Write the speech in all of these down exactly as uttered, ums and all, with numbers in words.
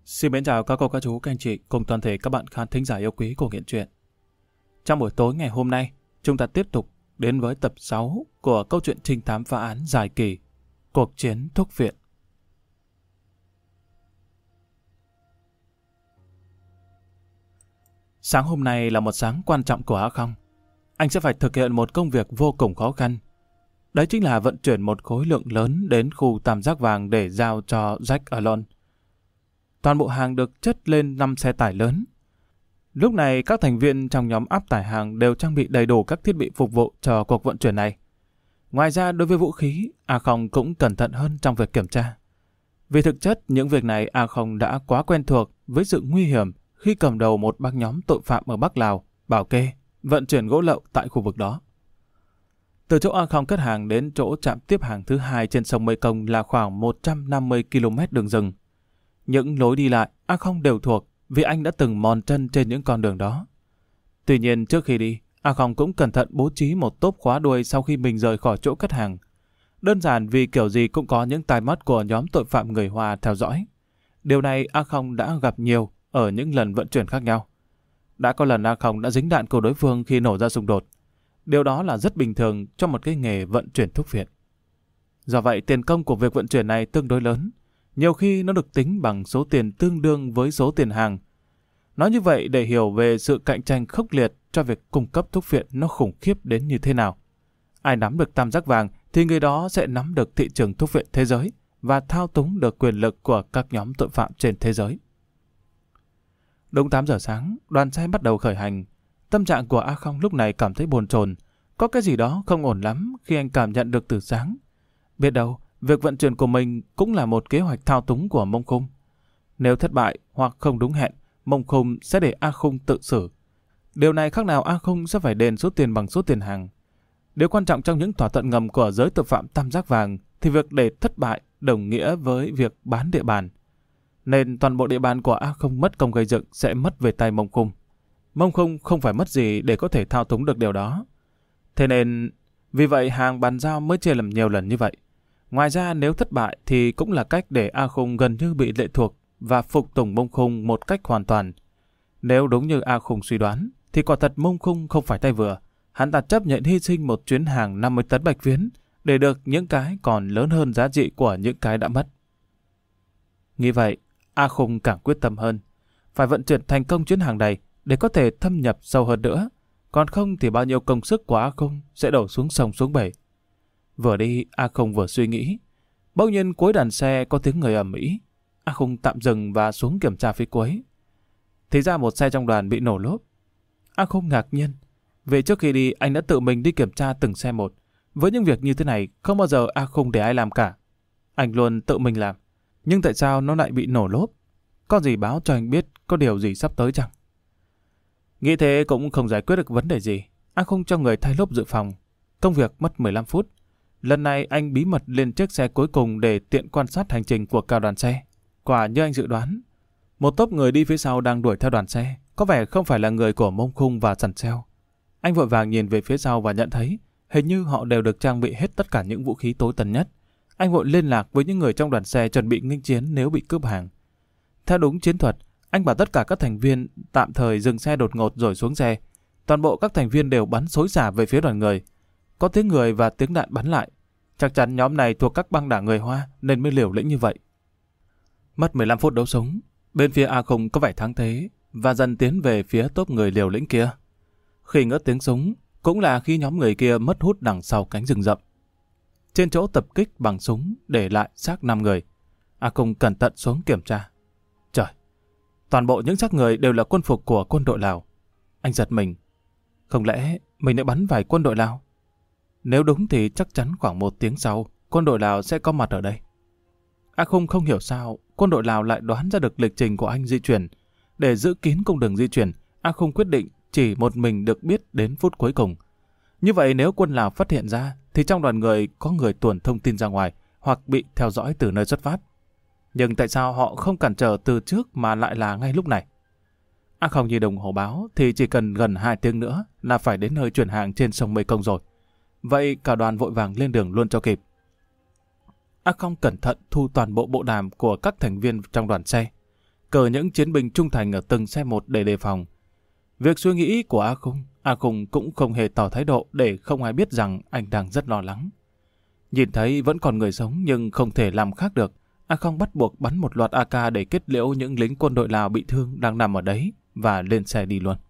Xin mến chào các cô, các chú, các anh chị cùng toàn thể các bạn khán thính giả yêu quý của Nghiện Truyện. Trong buổi tối ngày hôm nay, chúng ta tiếp tục đến với tập sáu của câu chuyện trinh thám phá án dài kỳ Cuộc chiến thuốc viện. Sáng hôm nay là một sáng quan trọng của A Không. Anh sẽ phải thực hiện một công việc vô cùng khó khăn. Đấy chính là vận chuyển một khối lượng lớn đến khu tam giác vàng để giao cho Jack Alon. Toàn bộ hàng được chất lên năm xe tải lớn. Lúc này các thành viên trong nhóm áp tải hàng đều trang bị đầy đủ các thiết bị phục vụ cho cuộc vận chuyển này. Ngoài ra đối với vũ khí, A Không cũng cẩn thận hơn trong việc kiểm tra. Vì thực chất những việc này A Không đã quá quen thuộc với sự nguy hiểm khi cầm đầu một băng nhóm tội phạm ở Bắc Lào, bảo kê, vận chuyển gỗ lậu tại khu vực đó. Từ chỗ A Không cất hàng đến chỗ trạm tiếp hàng thứ hai trên sông Mekong là khoảng một trăm năm mươi ki lô mét đường rừng. Những lối đi lại A Không đều thuộc vì anh đã từng mòn chân trên những con đường đó. Tuy nhiên trước khi đi, A Không cũng cẩn thận bố trí một tốp khóa đuôi sau khi mình rời khỏi chỗ cất hàng. Đơn giản vì kiểu gì cũng có những tai mắt của nhóm tội phạm người Hoa theo dõi. Điều này A Không đã gặp nhiều ở những lần vận chuyển khác nhau. Đã có lần A Không đã dính đạn của đối phương khi nổ ra xung đột. Điều đó là rất bình thường cho một cái nghề vận chuyển thuốc viện. Do vậy tiền công của việc vận chuyển này tương đối lớn. Nhiều khi nó được tính bằng số tiền tương đương với số tiền hàng. Nói như vậy để hiểu về sự cạnh tranh khốc liệt cho việc cung cấp thuốc viện nó khủng khiếp đến như thế nào. Ai nắm được tam giác vàng thì người đó sẽ nắm được thị trường thuốc viện thế giới và thao túng được quyền lực của các nhóm tội phạm trên thế giới. Đúng tám giờ sáng, đoàn xe bắt đầu khởi hành. Tâm trạng của A Không lúc này cảm thấy bồn chồn, có cái gì đó không ổn lắm khi anh cảm nhận được từ sáng. Biết đâu, việc vận chuyển của mình cũng là một kế hoạch thao túng của Mông Khung. Nếu thất bại hoặc không đúng hẹn, Mông Khung sẽ để A Khung tự xử. Điều này khác nào A Khung sẽ phải đền số tiền bằng số tiền hàng. Điều quan trọng trong những thỏa thuận ngầm của giới tội phạm tam giác vàng thì việc để thất bại đồng nghĩa với việc bán địa bàn. Nên toàn bộ địa bàn của A Khung mất công gây dựng sẽ mất về tay Mông Khung. Mông Khung không phải mất gì để có thể thao túng được điều đó. Thế nên, vì vậy hàng bàn giao mới chia làm nhiều lần như vậy. Ngoài ra nếu thất bại thì cũng là cách để A Khung gần như bị lệ thuộc và phục tùng Mông Khung một cách hoàn toàn. Nếu đúng như A Khung suy đoán thì quả thật Mông Khung không phải tay vừa. Hắn ta chấp nhận hy sinh một chuyến hàng năm mươi tấn bạch phiến để được những cái còn lớn hơn giá trị của những cái đã mất. Nghĩ vậy, A Khung càng quyết tâm hơn. Phải vận chuyển thành công chuyến hàng này để có thể thâm nhập sâu hơn nữa. Còn không thì bao nhiêu công sức của A Khung sẽ đổ xuống sông xuống bể. Vừa đi, A Khung vừa suy nghĩ. Bỗng nhiên cuối đàn xe có tiếng người ầm ĩ. A Khung tạm dừng và xuống kiểm tra phía cuối. Thì ra một xe trong đoàn bị nổ lốp. A Khung ngạc nhiên. Vì trước khi đi, anh đã tự mình đi kiểm tra từng xe một. Với những việc như thế này, không bao giờ A Khung để ai làm cả. Anh luôn tự mình làm. Nhưng tại sao nó lại bị nổ lốp? Có gì báo cho anh biết có điều gì sắp tới chăng? Nghĩ thế cũng không giải quyết được vấn đề gì. A Khung cho người thay lốp dự phòng. Công việc mất mười lăm phút. Lần này anh bí mật lên chiếc xe cuối cùng để tiện quan sát hành trình của cả đoàn xe. Quả như anh dự đoán, một tốp người đi phía sau đang đuổi theo đoàn xe, có vẻ không phải là người của Mông Khung và Sần Seo. Anh vội vàng nhìn về phía sau và nhận thấy hình như họ đều được trang bị hết tất cả những vũ khí tối tân nhất. Anh vội liên lạc với những người trong đoàn xe chuẩn bị nghênh chiến nếu bị cướp hàng. Theo đúng chiến thuật, anh bảo tất cả các thành viên tạm thời dừng xe đột ngột rồi xuống xe. Toàn bộ các thành viên đều bắn xối xả về phía đoàn người. Có tiếng người và tiếng đạn bắn lại. Chắc chắn nhóm này thuộc các băng đảng người Hoa nên mới liều lĩnh như vậy. Mất mười lăm phút đấu súng, bên phía A Khung có vẻ thắng thế và dần tiến về phía tốp người liều lĩnh kia. Khi ngớt tiếng súng, cũng là khi nhóm người kia mất hút đằng sau cánh rừng rậm. Trên chỗ tập kích bằng súng để lại xác năm người, A Khung cẩn thận xuống kiểm tra. Trời, toàn bộ những xác người đều là quân phục của quân đội Lào. Anh giật mình. Không lẽ mình đã bắn phải quân đội Lào? Nếu đúng thì chắc chắn khoảng một tiếng sau, quân đội Lào sẽ có mặt ở đây. A Khung không hiểu sao quân đội Lào lại đoán ra được lịch trình của anh di chuyển. Để giữ kín cung đường di chuyển, A Khung quyết định chỉ một mình được biết đến phút cuối cùng. Như vậy nếu quân Lào phát hiện ra, thì trong đoàn người có người tuồn thông tin ra ngoài hoặc bị theo dõi từ nơi xuất phát. Nhưng tại sao họ không cản trở từ trước mà lại là ngay lúc này? A Khung nhìn đồng hồ báo thì chỉ cần gần hai tiếng nữa là phải đến nơi chuyển hàng trên sông Mekong rồi. Vậy cả đoàn vội vàng lên đường luôn cho kịp. A Khung cẩn thận thu toàn bộ bộ đàm của các thành viên trong đoàn xe. cờ những chiến binh trung thành ở từng xe một để đề phòng. Việc suy nghĩ của A Khung, A Khung cũng không hề tỏ thái độ để không ai biết rằng anh đang rất lo lắng. Nhìn thấy vẫn còn người sống nhưng không thể làm khác được, A Khung bắt buộc bắn một loạt a ca để kết liễu những lính quân đội Lào bị thương đang nằm ở đấy và lên xe đi luôn.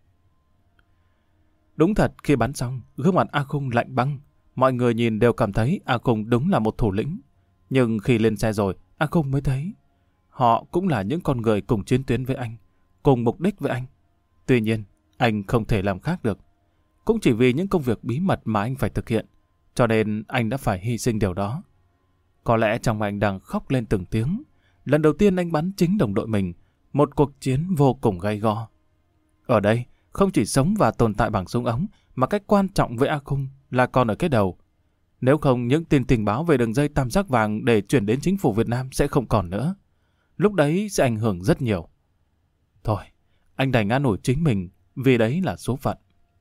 Đúng thật, khi bắn xong, gương mặt A Khung lạnh băng. Mọi người nhìn đều cảm thấy A Khung đúng là một thủ lĩnh. Nhưng khi lên xe rồi, A Khung mới thấy họ cũng là những con người cùng chiến tuyến với anh, cùng mục đích với anh. Tuy nhiên, anh không thể làm khác được. Cũng chỉ vì những công việc bí mật mà anh phải thực hiện, cho nên anh đã phải hy sinh điều đó. Có lẽ trong anh đang khóc lên từng tiếng. Lần đầu tiên anh bắn chính đồng đội mình, một cuộc chiến vô cùng gay go. Ở đây, không chỉ sống và tồn tại bằng súng ống, mà cách quan trọng với A Khung là còn ở cái đầu. Nếu không, những tin tình báo về đường dây tam giác vàng để chuyển đến chính phủ Việt Nam sẽ không còn nữa. Lúc đấy sẽ ảnh hưởng rất nhiều. Thôi, anh đành an ủi chính mình, vì đấy là số phận.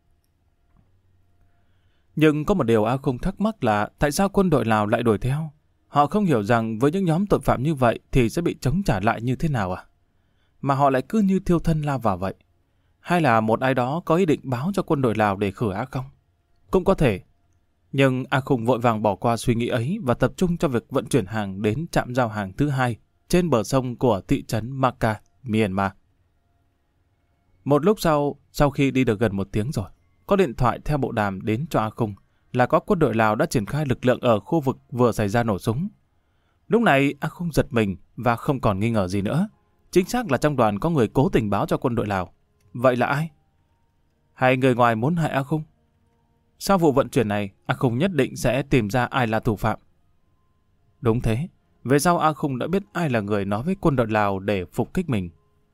Nhưng có một điều A Khung thắc mắc là tại sao quân đội Lào lại đuổi theo? Họ không hiểu rằng với những nhóm tội phạm như vậy thì sẽ bị chống trả lại như thế nào à? Mà họ lại cứ như thiêu thân lao vào vậy. Hay là một ai đó có ý định báo cho quân đội Lào để khử A Khung? Cũng có thể. Nhưng A Khung vội vàng bỏ qua suy nghĩ ấy và tập trung cho việc vận chuyển hàng đến trạm giao hàng thứ hai trên bờ sông của thị trấn Maka, Myanmar. Một lúc sau, sau khi đi được gần một tiếng rồi, có điện thoại theo bộ đàm đến cho A Khung là có quân đội Lào đã triển khai lực lượng ở khu vực vừa xảy ra nổ súng. Lúc này A Khung giật mình và không còn nghi ngờ gì nữa. Chính xác là trong đoàn có người cố tình báo cho quân đội Lào. Vậy là ai? Hay người ngoài muốn hại A Khung? Sau vụ vận chuyển này, A Khung nhất định sẽ tìm ra ai là thủ phạm. Đúng thế, về sau A Khung đã biết ai là người nói với quân đội Lào để phục kích mình.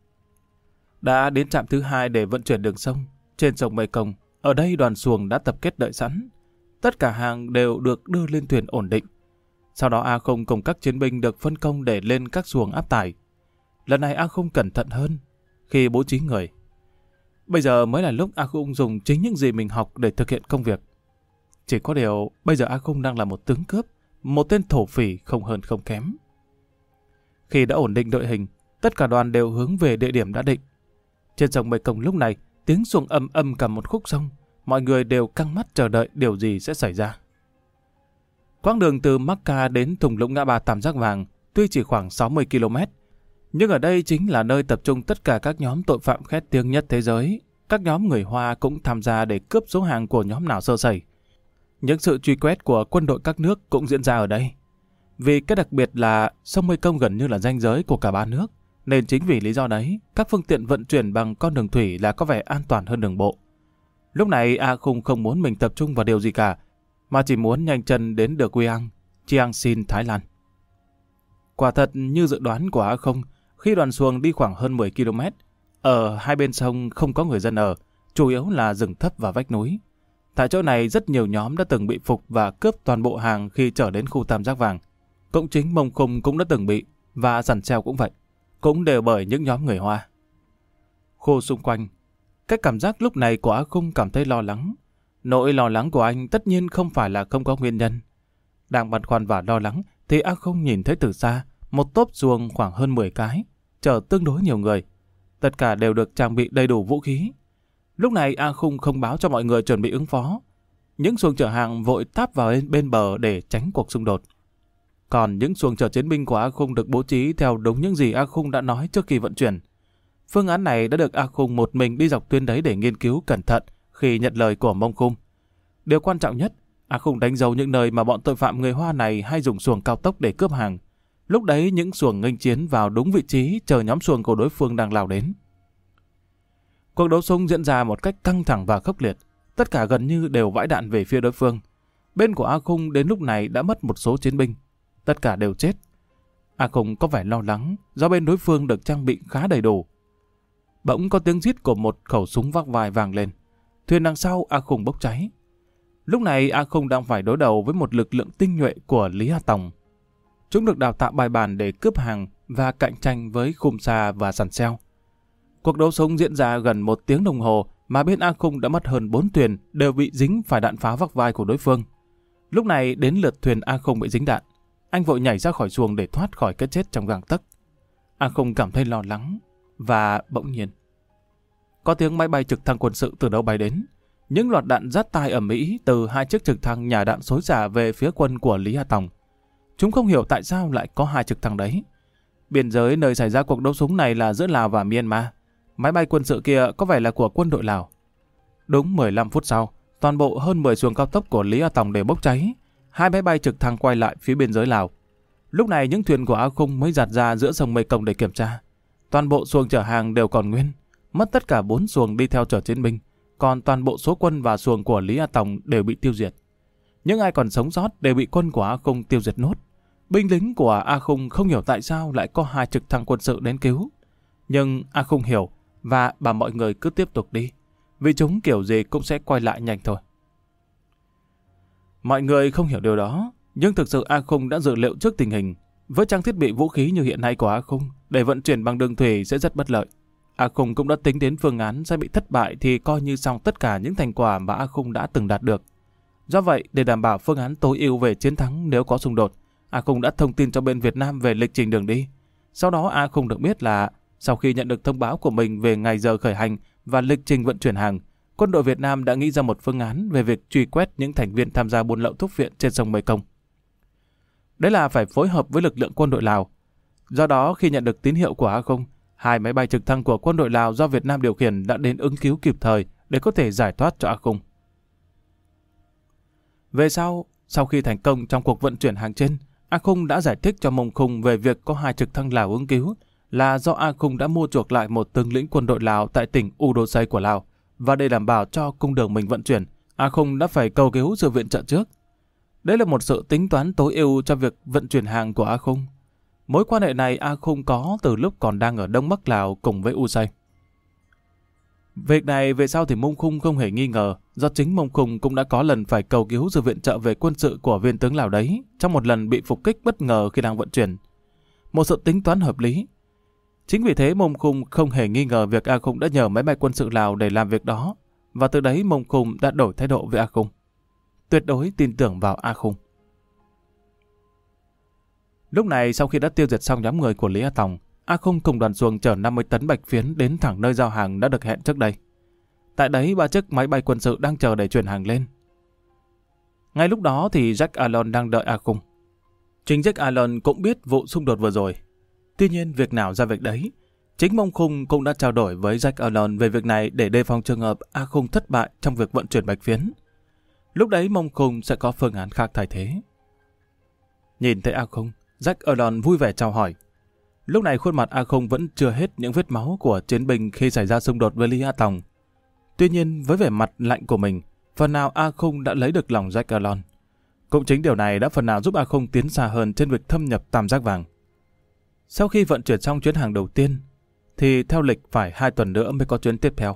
Đã đến trạm thứ hai để vận chuyển đường sông, trên sông Mekong. Ở đây đoàn xuồng đã tập kết đợi sẵn. Tất cả hàng đều được đưa lên thuyền ổn định. Sau đó A Khung cùng các chiến binh được phân công để lên các xuồng áp tải. Lần này A Khung cẩn thận hơn khi bố trí người. Bây giờ mới là lúc A Khung dùng chính những gì mình học để thực hiện công việc. Chỉ có điều, bây giờ A Khung đang là một tướng cướp, một tên thổ phỉ không hơn không kém. Khi đã ổn định đội hình, tất cả đoàn đều hướng về địa điểm đã định. Trên sông Mekong lúc này, tiếng xuồng âm âm cả một khúc sông, mọi người đều căng mắt chờ đợi điều gì sẽ xảy ra. Quãng đường từ Maka đến thung lũng ngã ba Tam Giác Vàng tuy chỉ khoảng sáu mươi ki lô mét, nhưng ở đây chính là nơi tập trung tất cả các nhóm tội phạm khét tiếng nhất thế giới. Các nhóm người Hoa cũng tham gia để cướp số hàng của nhóm nào sơ sẩy. Những sự truy quét của quân đội các nước cũng diễn ra ở đây. Vì cái đặc biệt là sông Mekong gần như là ranh giới của cả ba nước, nên chính vì lý do đấy, các phương tiện vận chuyển bằng con đường thủy là có vẻ an toàn hơn đường bộ. Lúc này A Khung không muốn mình tập trung vào điều gì cả, mà chỉ muốn nhanh chân đến được Guiang, Chiang Sin, Thái Lan. Quả thật như dự đoán của A Khung, khi đoàn xuồng đi khoảng hơn mười ki lô mét, ở hai bên sông không có người dân ở, chủ yếu là rừng thấp và vách núi. Tại chỗ này rất nhiều nhóm đã từng bị phục và cướp toàn bộ hàng khi trở đến khu Tam Giác Vàng. Cũng chính Mông Khung cũng đã từng bị, và Sằn Xeo cũng vậy, cũng đều bởi những nhóm người Hoa. Khu xung quanh, cái cảm giác lúc này của A Khung cảm thấy lo lắng. Nỗi lo lắng của anh tất nhiên không phải là không có nguyên nhân. Đang băn khoăn và lo lắng thì A Khung nhìn thấy từ xa một tốp xuồng khoảng hơn mười cái, chở tương đối nhiều người. Tất cả đều được trang bị đầy đủ vũ khí. Lúc này A Khung không báo cho mọi người chuẩn bị ứng phó. Những xuồng chở hàng vội táp vào bên bờ để tránh cuộc xung đột. Còn những xuồng chở chiến binh của A Khung được bố trí theo đúng những gì A Khung đã nói trước khi vận chuyển. Phương án này đã được A Khung một mình đi dọc tuyến đấy để nghiên cứu cẩn thận khi nhận lời của Mông Khung. Điều quan trọng nhất, A Khung đánh dấu những nơi mà bọn tội phạm người Hoa này hay dùng xuồng cao tốc để cướp hàng. Lúc đấy những xuồng nghênh chiến vào đúng vị trí chờ nhóm xuồng của đối phương đang lao đến. Cuộc đấu súng diễn ra một cách căng thẳng và khốc liệt. Tất cả gần như đều vãi đạn về phía đối phương. Bên của A Khung đến lúc này đã mất một số chiến binh. Tất cả đều chết. A Khung có vẻ lo lắng do bên đối phương được trang bị khá đầy đủ. Bỗng có tiếng rít của một khẩu súng vác vai vang lên. Thuyền đằng sau A Khung bốc cháy. Lúc này A Khung đang phải đối đầu với một lực lượng tinh nhuệ của Lý Hà Tòng. Chúng được đào tạo bài bản để cướp hàng và cạnh tranh với Khum Sa và Sằn Xeo. Cuộc đấu súng diễn ra gần một tiếng đồng hồ mà bên A Khung đã mất hơn bốn thuyền đều bị dính phải đạn pháo vác vai của đối phương. Lúc này đến lượt thuyền A Khung bị dính đạn. Anh vội nhảy ra khỏi xuồng để thoát khỏi cái chết trong gang tấc. A Khung cảm thấy lo lắng và bỗng nhiên có tiếng máy bay trực thăng quân sự từ đâu bay đến. Những loạt đạn rát tai ầm ĩ từ hai chiếc trực thăng nhả đạn xối xả về phía quân của Lý A Tòng. Chúng không hiểu tại sao lại có hai trực thăng đấy. Biên giới nơi xảy ra cuộc đấu súng này là giữa Lào và Myanmar. Máy bay quân sự kia có vẻ là của quân đội Lào. Đúng mười lăm phút sau, toàn bộ hơn mười xuồng cao tốc của Lý A Tòng đều bốc cháy. Hai máy bay trực thăng quay lại phía biên giới Lào. Lúc này những thuyền của A Khung mới giạt ra giữa sông Mekong để kiểm tra. Toàn bộ xuồng chở hàng đều còn nguyên. Mất tất cả bốn xuồng đi theo chở chiến binh. Còn toàn bộ số quân và xuồng của Lý A Tòng đều bị tiêu diệt. Những ai còn sống sót đều bị quân của A Khung tiêu diệt nốt. Binh lính của A Khung không hiểu tại sao lại có hai trực thăng quân sự đến cứu. Nhưng A Khung hiểu và bảo mọi người cứ tiếp tục đi. Vì chúng kiểu gì cũng sẽ quay lại nhanh thôi. Mọi người không hiểu điều đó. Nhưng thực sự A Khung đã dự liệu trước tình hình. Với trang thiết bị vũ khí như hiện nay của A Khung, để vận chuyển bằng đường thủy sẽ rất bất lợi. A Khung cũng đã tính đến phương án sẽ bị thất bại thì coi như xong tất cả những thành quả mà A Khung đã từng đạt được. Do vậy, để đảm bảo phương án tối ưu về chiến thắng nếu có xung đột, A Khung đã thông tin cho bên Việt Nam về lịch trình đường đi. Sau đó A Khung được biết là sau khi nhận được thông báo của mình về ngày giờ khởi hành và lịch trình vận chuyển hàng, quân đội Việt Nam đã nghĩ ra một phương án về việc truy quét những thành viên tham gia buôn lậu thuốc viện trên sông Mekong. Đấy là phải phối hợp với lực lượng quân đội Lào. Do đó, khi nhận được tín hiệu của A Khung, hai máy bay trực thăng của quân đội Lào do Việt Nam điều khiển đã đến ứng cứu kịp thời để có thể giải thoát cho A Khung. Về sau, sau khi thành công trong cuộc vận chuyển hàng trên, A Khung đã giải thích cho Mông Khung về việc có hai trực thăng Lào ứng cứu là do A Khung đã mua chuộc lại một tướng lĩnh quân đội Lào tại tỉnh Udosai của Lào, và để đảm bảo cho cung đường mình vận chuyển, A Khung đã phải cầu cứu sự viện trợ trước. Đây là một sự tính toán tối ưu cho việc vận chuyển hàng của A Khung. Mối quan hệ này A Khung có từ lúc còn đang ở Đông Bắc Lào cùng với Usai. Việc này về sau thì Mông Khung không hề nghi ngờ, do chính Mông Khung cũng đã có lần phải cầu cứu sự viện trợ về quân sự của viên tướng Lào đấy, trong một lần bị phục kích bất ngờ khi đang vận chuyển. Một sự tính toán hợp lý. Chính vì thế Mông Khung không hề nghi ngờ việc A Khung đã nhờ máy bay quân sự Lào để làm việc đó, và từ đấy Mông Khung đã đổi thái độ với A Khung. Tuyệt đối tin tưởng vào A Khung. Lúc này sau khi đã tiêu diệt xong nhóm người của Lý A Tòng, A Khung cùng đoàn xuồng chở năm mươi tấn bạch phiến đến thẳng nơi giao hàng đã được hẹn trước đây. Tại đấy ba chiếc máy bay quân sự đang chờ để chuyển hàng lên. Ngay lúc đó thì Jack Alon đang đợi A Khung. Chính Jack Alon cũng biết vụ xung đột vừa rồi. Tuy nhiên việc nào ra việc đấy, chính Mông Khung cũng đã trao đổi với Jack Alon về việc này để đề phòng trường hợp A Khung thất bại trong việc vận chuyển bạch phiến. Lúc đấy Mông Khung sẽ có phương án khác thay thế. Nhìn thấy A Khung, Jack Alon vui vẻ chào hỏi. Lúc này khuôn mặt A Khung vẫn chưa hết những vết máu của chiến binh khi xảy ra xung đột với Lý A Tòng. Tuy nhiên với vẻ mặt lạnh của mình, phần nào A Khung đã lấy được lòng Jack Alon. Cũng chính điều này đã phần nào giúp A Khung tiến xa hơn trên việc thâm nhập Tam Giác Vàng. Sau khi vận chuyển xong chuyến hàng đầu tiên, thì theo lịch phải hai tuần nữa mới có chuyến tiếp theo.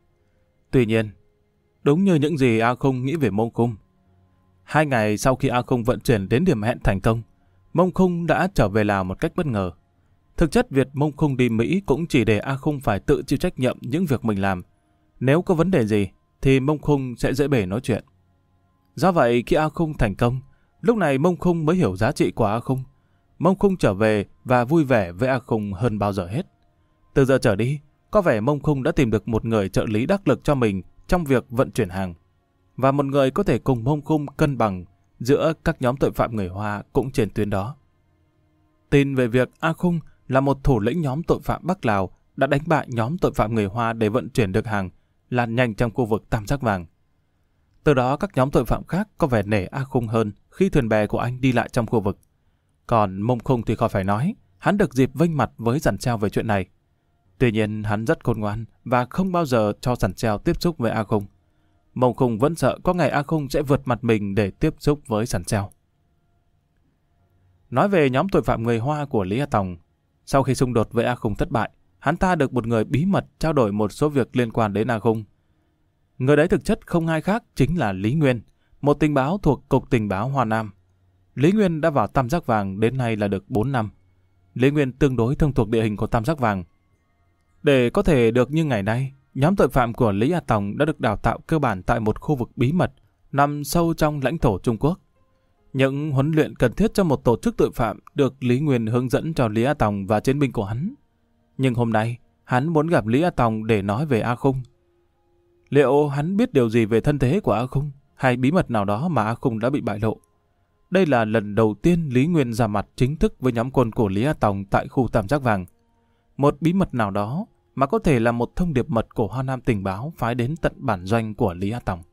Tuy nhiên, đúng như những gì A Khung nghĩ về Mông Khung, hai ngày sau khi A Khung vận chuyển đến điểm hẹn thành công, Mông Khung đã trở về Lào một cách bất ngờ. Thực chất việc Mông Khung đi Mỹ cũng chỉ để A Khung phải tự chịu trách nhiệm những việc mình làm. Nếu có vấn đề gì, thì Mông Khung sẽ dễ bề nói chuyện. Do vậy, khi A Khung thành công, lúc này Mông Khung mới hiểu giá trị của A Khung. Mông Khung trở về và vui vẻ với A Khung hơn bao giờ hết. Từ giờ trở đi, có vẻ Mông Khung đã tìm được một người trợ lý đắc lực cho mình trong việc vận chuyển hàng, và một người có thể cùng Mông Khung cân bằng giữa các nhóm tội phạm người Hoa cũng trên tuyến đó. Tin về việc A Khung là một thủ lĩnh nhóm tội phạm Bắc Lào đã đánh bại nhóm tội phạm người Hoa để vận chuyển được hàng lan nhanh trong khu vực Tam Giác Vàng. Từ đó các nhóm tội phạm khác có vẻ nể A Khung hơn khi thuyền bè của anh đi lại trong khu vực. Còn Mông Khung thì khỏi phải nói, hắn được dịp vênh mặt với Giản Treo về chuyện này. Tuy nhiên hắn rất khôn ngoan và không bao giờ cho Giản Treo tiếp xúc với A Khung. Mông Khung vẫn sợ có ngày A Khung sẽ vượt mặt mình để tiếp xúc với Giản Treo. Nói về nhóm tội phạm người Hoa của Lý A Tòng, sau khi xung đột với A Khung thất bại, hắn ta được một người bí mật trao đổi một số việc liên quan đến A Khung. Người đấy thực chất không ai khác chính là Lý Nguyên, một tình báo thuộc Cục Tình báo Hoa Nam. Lý Nguyên đã vào Tam Giác Vàng đến nay là được bốn năm. Lý Nguyên tương đối thông thuộc địa hình của Tam Giác Vàng. Để có thể được như ngày nay, nhóm tội phạm của Lý A Tòng đã được đào tạo cơ bản tại một khu vực bí mật nằm sâu trong lãnh thổ Trung Quốc. Những huấn luyện cần thiết cho một tổ chức tội phạm được Lý Nguyên hướng dẫn cho Lý A Tòng và chiến binh của hắn. Nhưng hôm nay, hắn muốn gặp Lý A Tòng để nói về A Khung. Liệu hắn biết điều gì về thân thế của A Khung, hay bí mật nào đó mà A Khung đã bị bại lộ? Đây là lần đầu tiên Lý Nguyên ra mặt chính thức với nhóm quân của Lý A Tòng tại khu Tam Giác Vàng. Một bí mật nào đó mà có thể là một thông điệp mật của Hoa Nam tình báo phái đến tận bản doanh của Lý A Tòng.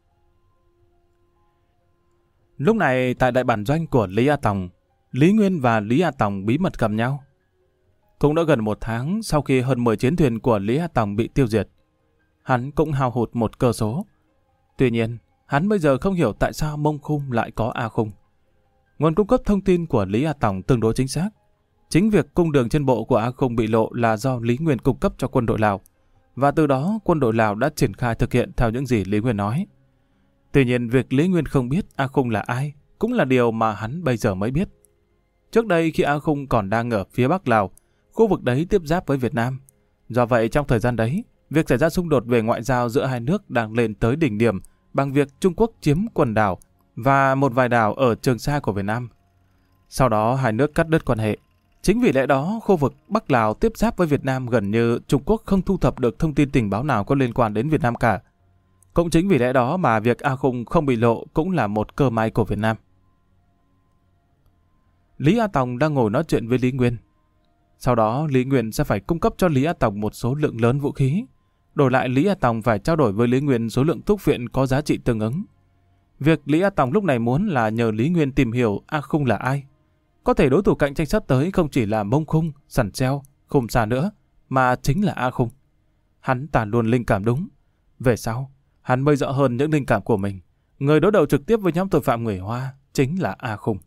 Lúc này tại đại bản doanh của Lý A Tòng, Lý Nguyên và Lý A Tòng bí mật gặp nhau. Cũng đã gần một tháng sau khi hơn mười chiến thuyền của Lý A Tòng bị tiêu diệt. Hắn cũng hao hụt một cơ số. Tuy nhiên, hắn bây giờ không hiểu tại sao Mông Khung lại có A Khung. Nguồn cung cấp thông tin của Lý A Tòng tương đối chính xác. Chính việc cung đường trên bộ của A Khung bị lộ là do Lý Nguyên cung cấp cho quân đội Lào, và từ đó quân đội Lào đã triển khai thực hiện theo những gì Lý Nguyên nói. Tuy nhiên, việc Lý Nguyên không biết A Khung là ai cũng là điều mà hắn bây giờ mới biết. Trước đây khi A Khung còn đang ở phía Bắc Lào, khu vực đấy tiếp giáp với Việt Nam. Do vậy trong thời gian đấy, việc xảy ra xung đột về ngoại giao giữa hai nước đang lên tới đỉnh điểm bằng việc Trung Quốc chiếm quần đảo và một vài đảo ở Trường Sa của Việt Nam. Sau đó hai nước cắt đứt quan hệ. Chính vì lẽ đó, khu vực Bắc Lào tiếp giáp với Việt Nam gần như Trung Quốc không thu thập được thông tin tình báo nào có liên quan đến Việt Nam cả. Cũng chính vì lẽ đó mà việc A Khung không bị lộ cũng là một cơ may của Việt Nam. Lý A Tòng đang ngồi nói chuyện với Lý Nguyên. Sau đó Lý Nguyên sẽ phải cung cấp cho Lý A Tòng một số lượng lớn vũ khí. Đổi lại Lý A Tòng phải trao đổi với Lý Nguyên số lượng thuốc viện có giá trị tương ứng. Việc Lý A Tòng lúc này muốn là nhờ Lý Nguyên tìm hiểu A Khung là ai. Có thể đối thủ cạnh tranh sắp tới không chỉ là Mông Khung, Sẵn Treo, Khum Sa nữa, mà chính là A Khung. Hắn ta luôn linh cảm đúng. Về sau, hắn mới rõ hơn những linh cảm của mình. Người đối đầu trực tiếp với nhóm tội phạm người Hoa chính là A Khung.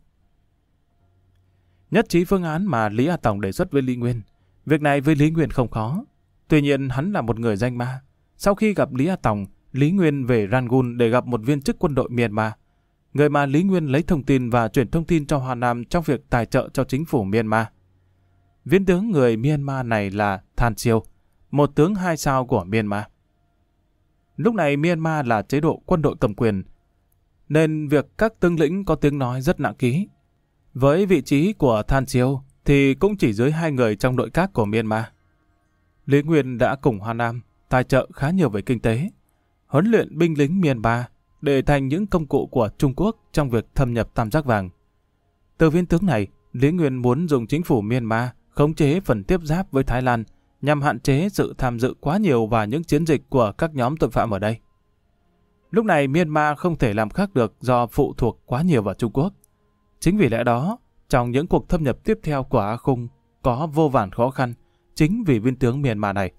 Nhất trí phương án mà Lý A Tòng đề xuất với Lý Nguyên. Việc này với Lý Nguyên không khó. Tuy nhiên hắn là một người danh ma. Sau khi gặp Lý A Tòng, Lý Nguyên về Rangoon để gặp một viên chức quân đội Myanmar. Người mà Lý Nguyên lấy thông tin và chuyển thông tin cho Hoa Nam trong việc tài trợ cho chính phủ Myanmar. Viên tướng người Myanmar này là Than Siêu, một tướng hai sao của Myanmar. Lúc này Myanmar là chế độ quân đội cầm quyền, nên việc các tướng lĩnh có tiếng nói rất nặng ký. Với vị trí của Than Siêu thì cũng chỉ dưới hai người trong nội các của Myanmar. Lý Nguyên đã cùng Hoa Nam tài trợ khá nhiều về kinh tế, huấn luyện binh lính Myanmar để thành những công cụ của Trung Quốc trong việc thâm nhập Tam Giác Vàng. Từ viên tướng này, Lý Nguyên muốn dùng chính phủ Myanmar khống chế phần tiếp giáp với Thái Lan nhằm hạn chế sự tham dự quá nhiều vào những chiến dịch của các nhóm tội phạm ở đây. Lúc này Myanmar không thể làm khác được do phụ thuộc quá nhiều vào Trung Quốc. Chính vì lẽ đó, trong những cuộc thâm nhập tiếp theo của A Khung có vô vàn khó khăn chính vì viên tướng Myanmar này.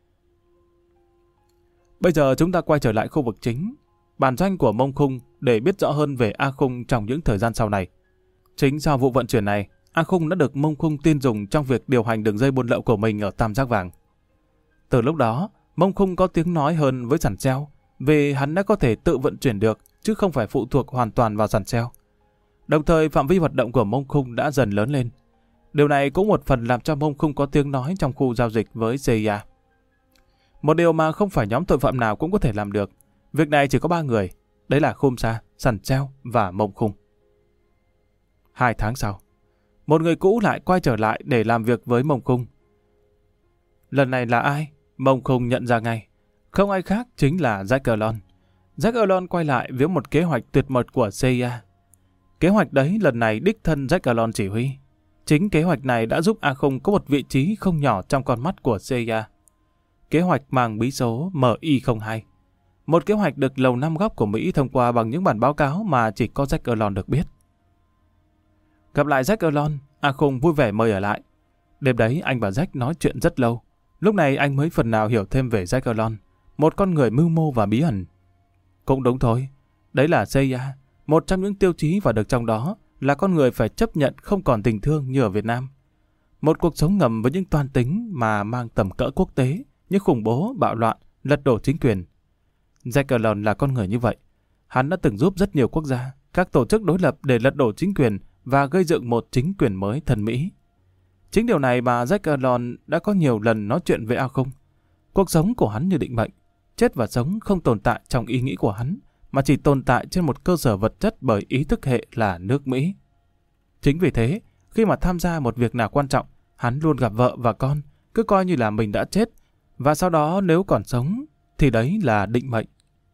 Bây giờ chúng ta quay trở lại khu vực chính, bản doanh của Mông Khung để biết rõ hơn về A Khung trong những thời gian sau này. Chính sau vụ vận chuyển này, A Khung đã được Mông Khung tin dùng trong việc điều hành đường dây buôn lậu của mình ở Tam Giác Vàng. Từ lúc đó, Mông Khung có tiếng nói hơn với Sẵn Treo vì hắn đã có thể tự vận chuyển được chứ không phải phụ thuộc hoàn toàn vào Sẵn Treo. Đồng thời phạm vi hoạt động của Mông Khung đã dần lớn lên. Điều này cũng một phần làm cho Mông Khung có tiếng nói trong khu giao dịch với xê i a. Một điều mà không phải nhóm tội phạm nào cũng có thể làm được. Việc này chỉ có ba người, đấy là Khum Sa, Sẵn Treo và Mông Khung. Hai tháng sau, một người cũ lại quay trở lại để làm việc với Mông Khung. Lần này là ai? Mông Khung nhận ra ngay. Không ai khác chính là Jack Erlon. Jack Erlon quay lại với một kế hoạch tuyệt mật của xê i a. Kế hoạch đấy lần này đích thân Jack Erlon chỉ huy. Chính kế hoạch này đã giúp A Khung có một vị trí không nhỏ trong con mắt của xê i a. Kế hoạch mang bí số M I không hai. Một kế hoạch được Lầu Năm Góc của Mỹ thông qua bằng những bản báo cáo mà chỉ có Jack Erlon được biết. Gặp lại Jack Erlon, A Khung vui vẻ mời ở lại. Đêm đấy anh và Jack nói chuyện rất lâu. Lúc này anh mới phần nào hiểu thêm về Jack Erlon, một con người mưu mô và bí ẩn. Cũng đúng thôi, đấy là xê i a. Một trong những tiêu chí và được trong đó là con người phải chấp nhận không còn tình thương như ở Việt Nam. Một cuộc sống ngầm với những toan tính mà mang tầm cỡ quốc tế như khủng bố, bạo loạn, lật đổ chính quyền. Jack Erlon là con người như vậy. Hắn đã từng giúp rất nhiều quốc gia, các tổ chức đối lập để lật đổ chính quyền và gây dựng một chính quyền mới thân Mỹ. Chính điều này mà Jack Erlon đã có nhiều lần nói chuyện với A Khung. Cuộc sống của hắn như định mệnh, chết và sống không tồn tại trong ý nghĩ của hắn, mà chỉ tồn tại trên một cơ sở vật chất bởi ý thức hệ là nước Mỹ. Chính vì thế, khi mà tham gia một việc nào quan trọng, hắn luôn gặp vợ và con, cứ coi như là mình đã chết, và sau đó nếu còn sống, thì đấy là định mệnh.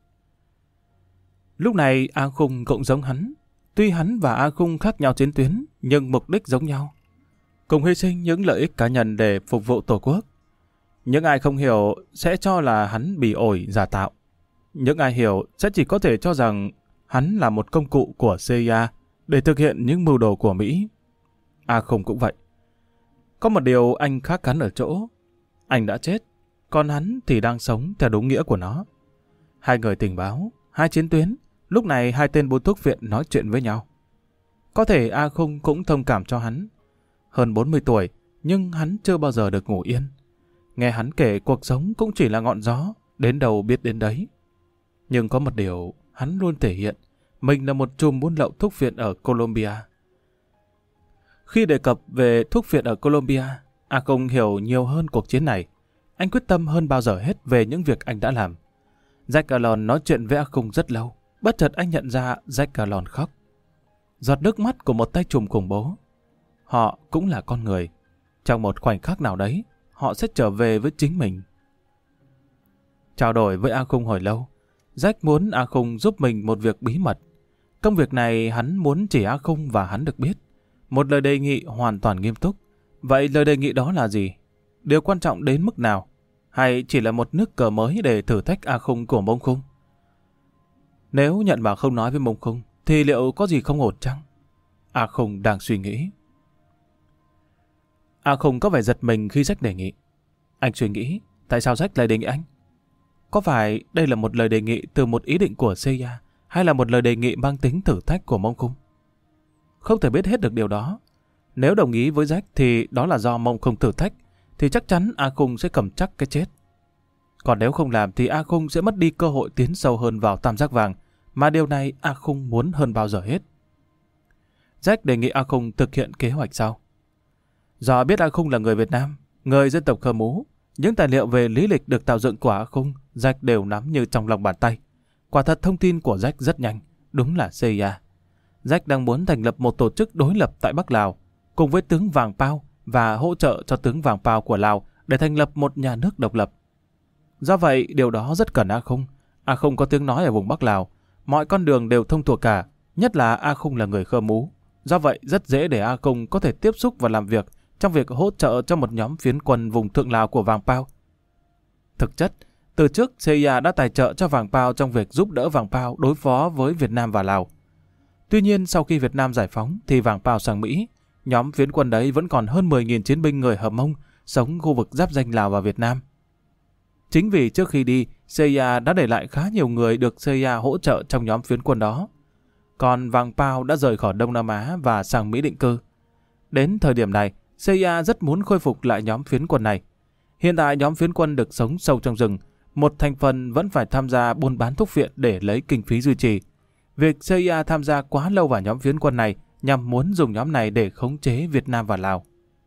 Lúc này A Khung cũng giống hắn. Tuy hắn và A Khung khác nhau chiến tuyến, nhưng mục đích giống nhau. Cùng hy sinh những lợi ích cá nhân để phục vụ Tổ quốc. Những ai không hiểu sẽ cho là hắn bị ổi giả tạo. Những ai hiểu sẽ chỉ có thể cho rằng hắn là một công cụ của xê i a để thực hiện những mưu đồ của Mỹ. A Khung cũng vậy. Có một điều anh khác hắn ở chỗ. Anh đã chết, còn hắn thì đang sống theo đúng nghĩa của nó. Hai người tình báo, hai chiến tuyến, lúc này hai tên buôn thuốc viện nói chuyện với nhau. Có thể A Khung cũng thông cảm cho hắn. Hơn bốn mươi tuổi, nhưng hắn chưa bao giờ được ngủ yên. Nghe hắn kể cuộc sống cũng chỉ là ngọn gió, đến đâu biết đến đấy. Nhưng có một điều, hắn luôn thể hiện, mình là một trùm buôn lậu thuốc viện ở Colombia. Khi đề cập về thuốc viện ở Colombia, A Khung hiểu nhiều hơn cuộc chiến này. Anh quyết tâm hơn bao giờ hết về những việc anh đã làm. Jack Garland nói chuyện với A Khung rất lâu. Bất chợt anh nhận ra Jack Garland khóc. Giọt nước mắt của một tay trùm khủng bố. Họ cũng là con người. Trong một khoảnh khắc nào đấy, họ sẽ trở về với chính mình. Trao đổi với A Khung hồi lâu, Jack muốn A Khung giúp mình một việc bí mật. Công việc này hắn muốn chỉ A Khung và hắn được biết. Một lời đề nghị hoàn toàn nghiêm túc. Vậy lời đề nghị đó là gì? Điều quan trọng đến mức nào? Hay chỉ là một nước cờ mới để thử thách A Khung của Mông Khung? Nếu nhận mà không nói với Mông Khung, thì liệu có gì không ổn chăng? A Khung đang suy nghĩ. A Khung có vẻ giật mình khi Jack đề nghị. Anh suy nghĩ, tại sao Jack lại đề nghị anh? Có phải đây là một lời đề nghị từ một ý định của xê i a hay là một lời đề nghị mang tính thử thách của Mông Khung? Không thể biết hết được điều đó. Nếu đồng ý với Jack thì đó là do Mông Khung thử thách, thì chắc chắn A Khung sẽ cầm chắc cái chết. Còn nếu không làm thì A Khung sẽ mất đi cơ hội tiến sâu hơn vào tam giác vàng, mà điều này A Khung muốn hơn bao giờ hết. Jack đề nghị A Khung thực hiện kế hoạch sau. Do biết A Khung là người Việt Nam, người dân tộc Khơ Mú, những tài liệu về lý lịch được tạo dựng của A Khung, Jack đều nắm như trong lòng bàn tay. Quả thật thông tin của Jack rất nhanh, đúng là xê i a. Jack đang muốn thành lập một tổ chức đối lập tại Bắc Lào, cùng với tướng Vàng Pao và hỗ trợ cho tướng Vàng Pao của Lào để thành lập một nhà nước độc lập. Do vậy, điều đó rất cần A Khung. A Khung có tiếng nói ở vùng Bắc Lào, mọi con đường đều thông thuộc cả, nhất là A Khung là người Khơ Mú. Do vậy, rất dễ để A Khung có thể tiếp xúc và làm việc trong việc hỗ trợ cho một nhóm phiến quân vùng Thượng Lào của Vàng Pao. Thực chất, từ trước xê i a đã tài trợ cho Vàng Pao trong việc giúp đỡ Vàng Pao đối phó với Việt Nam và Lào. Tuy nhiên, sau khi Việt Nam giải phóng thì Vàng Pao sang Mỹ, nhóm phiến quân đấy vẫn còn hơn mười nghìn chiến binh người Hờ Mông sống khu vực giáp ranh Lào và Việt Nam. Chính vì trước khi đi, xê i a đã để lại khá nhiều người được xê i a hỗ trợ trong nhóm phiến quân đó. Còn Vàng Pao đã rời khỏi Đông Nam Á và sang Mỹ định cư. Đến thời điểm này, xê i a rất muốn khôi phục lại nhóm phiến quân này. Hiện tại nhóm phiến quân được sống sâu trong rừng, một thành phần vẫn phải tham gia buôn bán thuốc viện để lấy kinh phí duy trì. Việc xê i a tham gia quá lâu vào nhóm phiến quân này nhằm muốn dùng nhóm này để khống chế Việt Nam và Lào.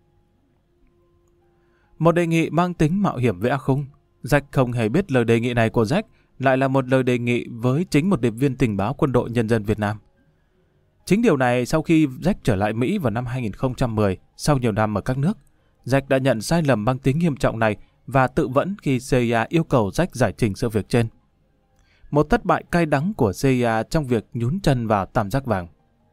Một đề nghị mang tính mạo hiểm với A Khung. Jack không hề biết lời đề nghị này của Jack lại là một lời đề nghị với chính một điệp viên tình báo quân đội nhân dân Việt Nam. Chính điều này sau khi Jack trở lại Mỹ vào năm hai nghìn không trăm mười, sau nhiều năm ở các nước, Jack đã nhận sai lầm mang tính nghiêm trọng này và tự vẫn khi xê i a yêu cầu Jack giải trình sự việc trên. Một thất bại cay đắng của xê i a trong việc nhún chân vào tam giác vàng.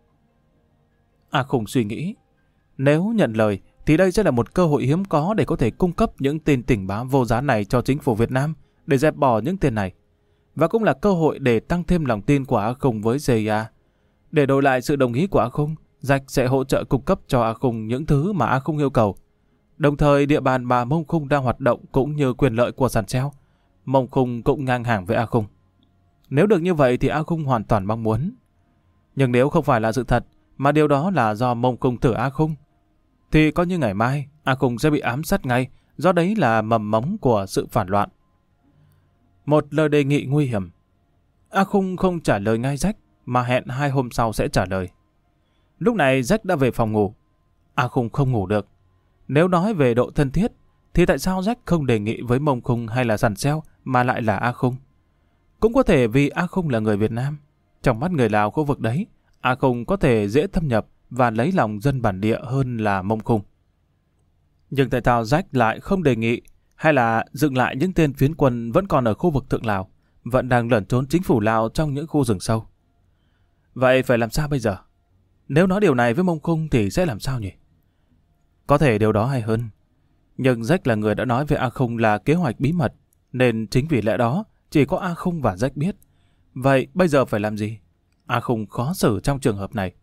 A Khung suy nghĩ, nếu nhận lời thì đây sẽ là một cơ hội hiếm có để có thể cung cấp những tin tình báo vô giá này cho chính phủ Việt Nam để dẹp bỏ những tên này. Và cũng là cơ hội để tăng thêm lòng tin của A Khung với xê i a. Để đổi lại sự đồng ý của A Khung, Jack sẽ hỗ trợ cung cấp cho A Khung những thứ mà A Khung yêu cầu. Đồng thời địa bàn mà Mông Khung đang hoạt động cũng như quyền lợi của Sàn Treo, Mông Khung cũng ngang hàng với A Khung. Nếu được như vậy thì A Khung hoàn toàn mong muốn. Nhưng nếu không phải là sự thật, mà điều đó là do Mông Khung thử A Khung, thì có như ngày mai A Khung sẽ bị ám sát ngay, do đấy là mầm mống của sự phản loạn. Một lời đề nghị nguy hiểm. A Khung không trả lời ngay Jack, mà hẹn hai hôm sau sẽ trả lời. Lúc này Jack đã về phòng ngủ. A Khung không ngủ được. Nếu nói về độ thân thiết, thì tại sao Jack không đề nghị với Mông Khung hay là Sàn Treo mà lại là A Khung? Cũng có thể vì A Không là người Việt Nam. Trong mắt người Lào khu vực đấy, A Không có thể dễ thâm nhập và lấy lòng dân bản địa hơn là Mông Khung. Nhưng tại sao Jack lại không đề nghị hay là dựng lại những tên phiến quân vẫn còn ở khu vực Thượng Lào, vẫn đang lẩn trốn chính phủ Lào trong những khu rừng sâu? Vậy phải làm sao bây giờ? Nếu nói điều này với Mông Khung thì sẽ làm sao nhỉ? Có thể điều đó hay hơn. Nhưng Jack là người đã nói với A Không là kế hoạch bí mật, nên chính vì lẽ đó chỉ có A Không và Jack biết. Vậy bây giờ phải làm gì? A Không khó xử trong trường hợp này.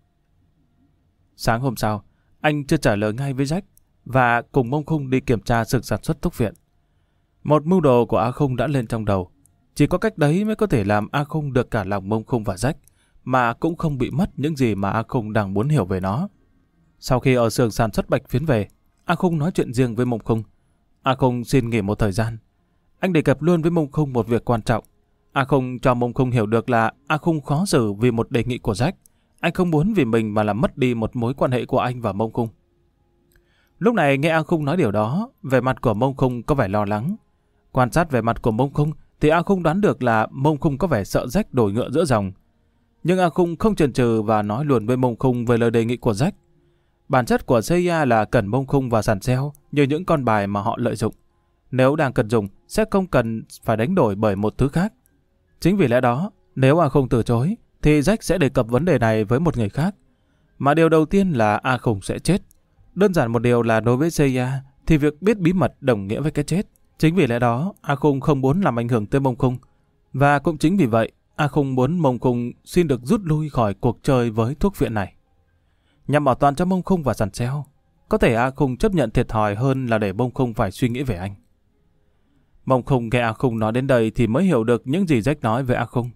Sáng hôm sau, anh chưa trả lời ngay với Jack và cùng Mông Khung đi kiểm tra xưởng sản xuất thuốc viện. Một mưu đồ của A Không đã lên trong đầu. Chỉ có cách đấy mới có thể làm A Không được cả lòng Mông Khung và Jack, mà cũng không bị mất những gì mà A Không đang muốn hiểu về nó. Sau khi ở xưởng sản xuất bạch phiến về, A Không nói chuyện riêng với Mông Khung. A Không xin nghỉ một thời gian. Anh đề cập luôn với Mông Khung một việc quan trọng. A Không cho Mông Khung hiểu được là A Không khó xử vì một đề nghị của Jack. Anh không muốn vì mình mà làm mất đi một mối quan hệ của anh và Mông Khung. Lúc này nghe A Không nói điều đó, vẻ mặt của Mông Khung có vẻ lo lắng. Quan sát vẻ mặt của Mông Khung thì A Không đoán được là Mông Khung có vẻ sợ Jack đổi ngựa giữa dòng. Nhưng A Không không chần chừ và nói luôn với Mông Khung về lời đề nghị của Jack. Bản chất của xê i a là cần Mông Khung và Sàn Xeo như những con bài mà họ lợi dụng. Nếu đang cần dùng, sẽ không cần phải đánh đổi bởi một thứ khác. Chính vì lẽ đó, nếu A Không từ chối, thì Jack sẽ đề cập vấn đề này với một người khác. Mà điều đầu tiên là A Không sẽ chết. Đơn giản một điều là đối với xê i a, thì việc biết bí mật đồng nghĩa với cái chết. Chính vì lẽ đó, A Không không muốn làm ảnh hưởng tới Mông Khung. Và cũng chính vì vậy, A Không muốn Mông Khung xin được rút lui khỏi cuộc chơi với thuốc viện này. Nhằm bảo toàn cho Mông Khung và Sàn Xeo, có thể A Không chấp nhận thiệt thòi hơn là để Mông Khung phải suy nghĩ về anh. Mông Khung nghe A Không nói đến đây thì mới hiểu được những gì Jack nói về A Không.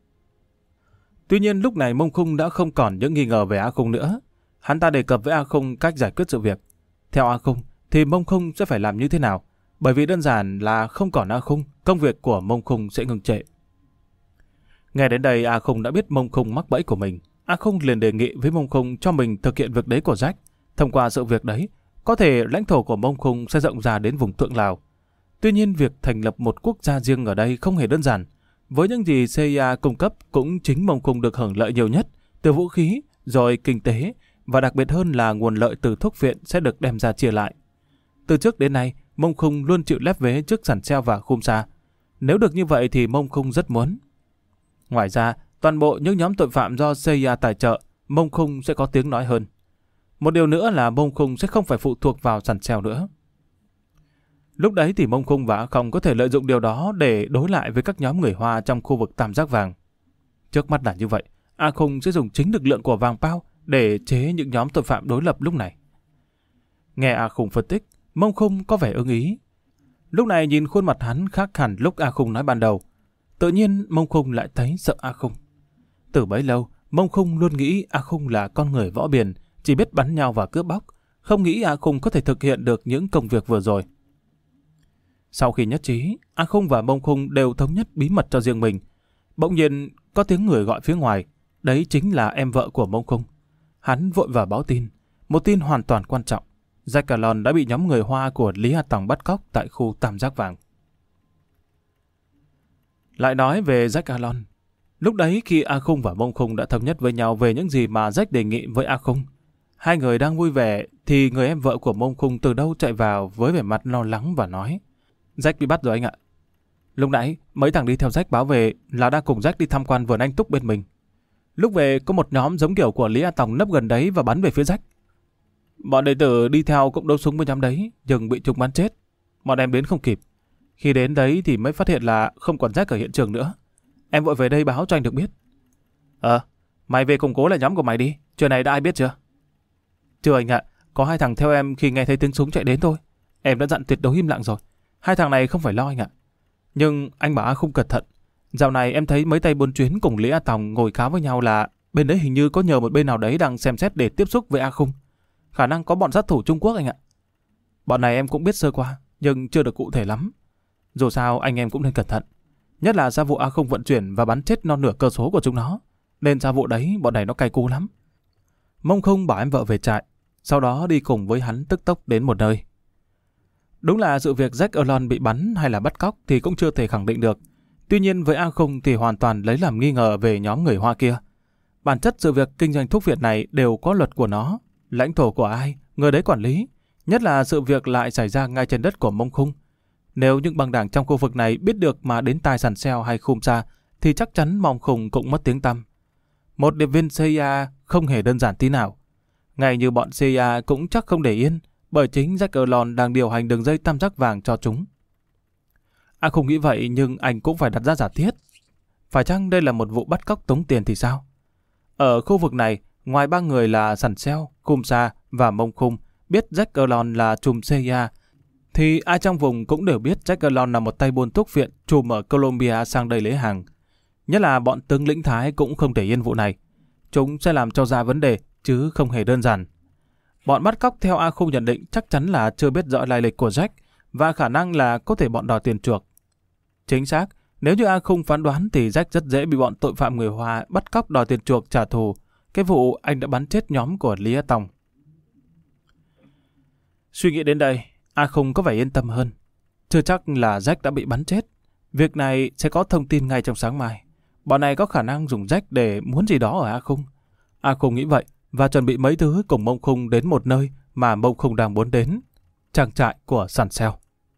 Tuy nhiên lúc này Mông Khung đã không còn những nghi ngờ về A Không nữa. Hắn ta đề cập với A Không cách giải quyết sự việc. Theo A Không thì Mông Khung sẽ phải làm như thế nào? Bởi vì đơn giản là không còn A Không, công việc của Mông Khung sẽ ngừng trệ. Nghe đến đây A Không đã biết Mông Khung mắc bẫy của mình. A Không liền đề nghị với Mông Khung cho mình thực hiện việc đấy của Jack. Thông qua sự việc đấy, có thể lãnh thổ của Mông Khung sẽ rộng ra đến vùng Thượng Lào. Tuy nhiên việc thành lập một quốc gia riêng ở đây không hề đơn giản. Với những gì xê i a cung cấp cũng chính Mông Khung được hưởng lợi nhiều nhất, từ vũ khí, rồi kinh tế, và đặc biệt hơn là nguồn lợi từ thuốc viện sẽ được đem ra chia lại. Từ trước đến nay, Mông Khung luôn chịu lép vế trước Sàn Xeo và Khum Sa. Nếu được như vậy thì Mông Khung rất muốn. Ngoài ra, toàn bộ những nhóm tội phạm do xê i a tài trợ, Mông Khung sẽ có tiếng nói hơn. Một điều nữa là Mông Khung sẽ không phải phụ thuộc vào Sàn Xeo nữa. Lúc đấy thì Mông Khung và A Không có thể lợi dụng điều đó để đối lại với các nhóm người Hoa trong khu vực Tam Giác Vàng. Trước mắt là như vậy, A Không sẽ dùng chính lực lượng của Vàng Pao để chế những nhóm tội phạm đối lập lúc này. Nghe A Không phân tích, Mông Khung có vẻ ưng ý. Lúc này nhìn khuôn mặt hắn khác hẳn lúc A Không nói ban đầu. Tự nhiên Mông Khung lại thấy sợ A Không. Từ bấy lâu, Mông Khung luôn nghĩ A Không là con người võ biền, chỉ biết bắn nhau và cướp bóc, không nghĩ A Không có thể thực hiện được những công việc vừa rồi. Sau khi nhất trí, A Không và Mông Khung đều thống nhất bí mật cho riêng mình. Bỗng nhiên có tiếng người gọi phía ngoài, đấy chính là em vợ của Mông Khung. Hắn vội vào báo tin, một tin hoàn toàn quan trọng. Jack Alon đã bị nhóm người Hoa của Lý Hà Tòng bắt cóc tại khu Tam Giác Vàng. Lại nói về Jack Alon. Lúc đấy khi A Không và Mông Khung đã thống nhất với nhau về những gì mà Jack đề nghị với A Không, hai người đang vui vẻ thì người em vợ của Mông Khung từ đâu chạy vào với vẻ mặt lo lắng và nói: Jack bị bắt rồi anh ạ. Lúc nãy mấy thằng đi theo Jack báo về là đang cùng Jack đi tham quan vườn anh Túc bên mình. Lúc về có một nhóm giống kiểu của Lý A Tòng nấp gần đấy và bắn về phía Jack. Bọn đệ tử đi theo cũng đấu súng với nhóm đấy, nhưng bị chúng bắn chết. Bọn em đến không kịp. Khi đến đấy thì mới phát hiện là không còn Jack ở hiện trường nữa. Em vội về đây báo cho anh được biết. Ờ, mày về củng cố lại nhóm của mày đi. Chuyện này đã ai biết chưa? Chưa anh ạ, có hai thằng theo em khi nghe thấy tiếng súng chạy đến thôi. Em đã dặn tuyệt đối im lặng rồi. Hai thằng này không phải lo anh ạ. Nhưng anh bảo A không cẩn thận. Dạo này em thấy mấy tay buôn chuyến cùng Lý A Tòng ngồi kháo với nhau là bên đấy hình như có nhờ một bên nào đấy đang xem xét để tiếp xúc với A Không. Khả năng có bọn sát thủ Trung Quốc anh ạ. Bọn này em cũng biết sơ qua, nhưng chưa được cụ thể lắm. Dù sao anh em cũng nên cẩn thận. Nhất là ra vụ A Không vận chuyển và bắn chết non nửa cơ số của chúng nó. Nên ra vụ đấy bọn này nó cay cú lắm. Mông Khung bảo em vợ về trại, sau đó đi cùng với hắn tức tốc đến một nơi. Đúng là sự việc Jack Alon bị bắn hay là bắt cóc thì cũng chưa thể khẳng định được. Tuy nhiên với A Khung thì hoàn toàn lấy làm nghi ngờ về nhóm người Hoa kia. Bản chất sự việc kinh doanh thuốc viện này đều có luật của nó, lãnh thổ của ai, người đấy quản lý, nhất là sự việc lại xảy ra ngay trên đất của Mông Khung. Nếu những băng đảng trong khu vực này biết được mà đến tai Sàn Seo hay Khum Sa thì chắc chắn Mông Khung cũng mất tiếng tăm. Một điệp viên xê i a không hề đơn giản tí nào. Ngay như bọn xê i a cũng chắc không để yên, bởi chính Jack Erlon đang điều hành đường dây tam giác vàng cho chúng. À không nghĩ vậy nhưng anh cũng phải đặt ra giả thiết. Phải chăng đây là một vụ bắt cóc tống tiền thì sao? Ở khu vực này, ngoài ba người là Sàn Seo, Khum Sa và Mông Khung biết Jack Erlon là trùm xê i a, thì ai trong vùng cũng đều biết Jack Erlon là một tay buôn thuốc viện trùm ở Colombia sang đây lấy hàng. Nhất là bọn tướng lĩnh Thái cũng không để yên vụ này. Chúng sẽ làm cho ra vấn đề, chứ không hề đơn giản. Bọn bắt cóc theo A Khung nhận định chắc chắn là chưa biết rõ lai lịch của Jack, và khả năng là có thể bọn đòi tiền chuộc. Chính xác, nếu như A Khung phán đoán thì Jack rất dễ bị bọn tội phạm người Hoa bắt cóc đòi tiền chuộc trả thù, cái vụ anh đã bắn chết nhóm của Lý A Tòng. Suy nghĩ đến đây, A Khung có vẻ yên tâm hơn. Chưa chắc là Jack đã bị bắn chết. Việc này sẽ có thông tin ngay trong sáng mai. Bọn này có khả năng dùng Jack để muốn gì đó ở A Khung. A Khung nghĩ vậy và chuẩn bị mấy thứ cùng Mông Khung đến một nơi mà Mông Khung đang muốn đến, trang trại của Sàn Seo.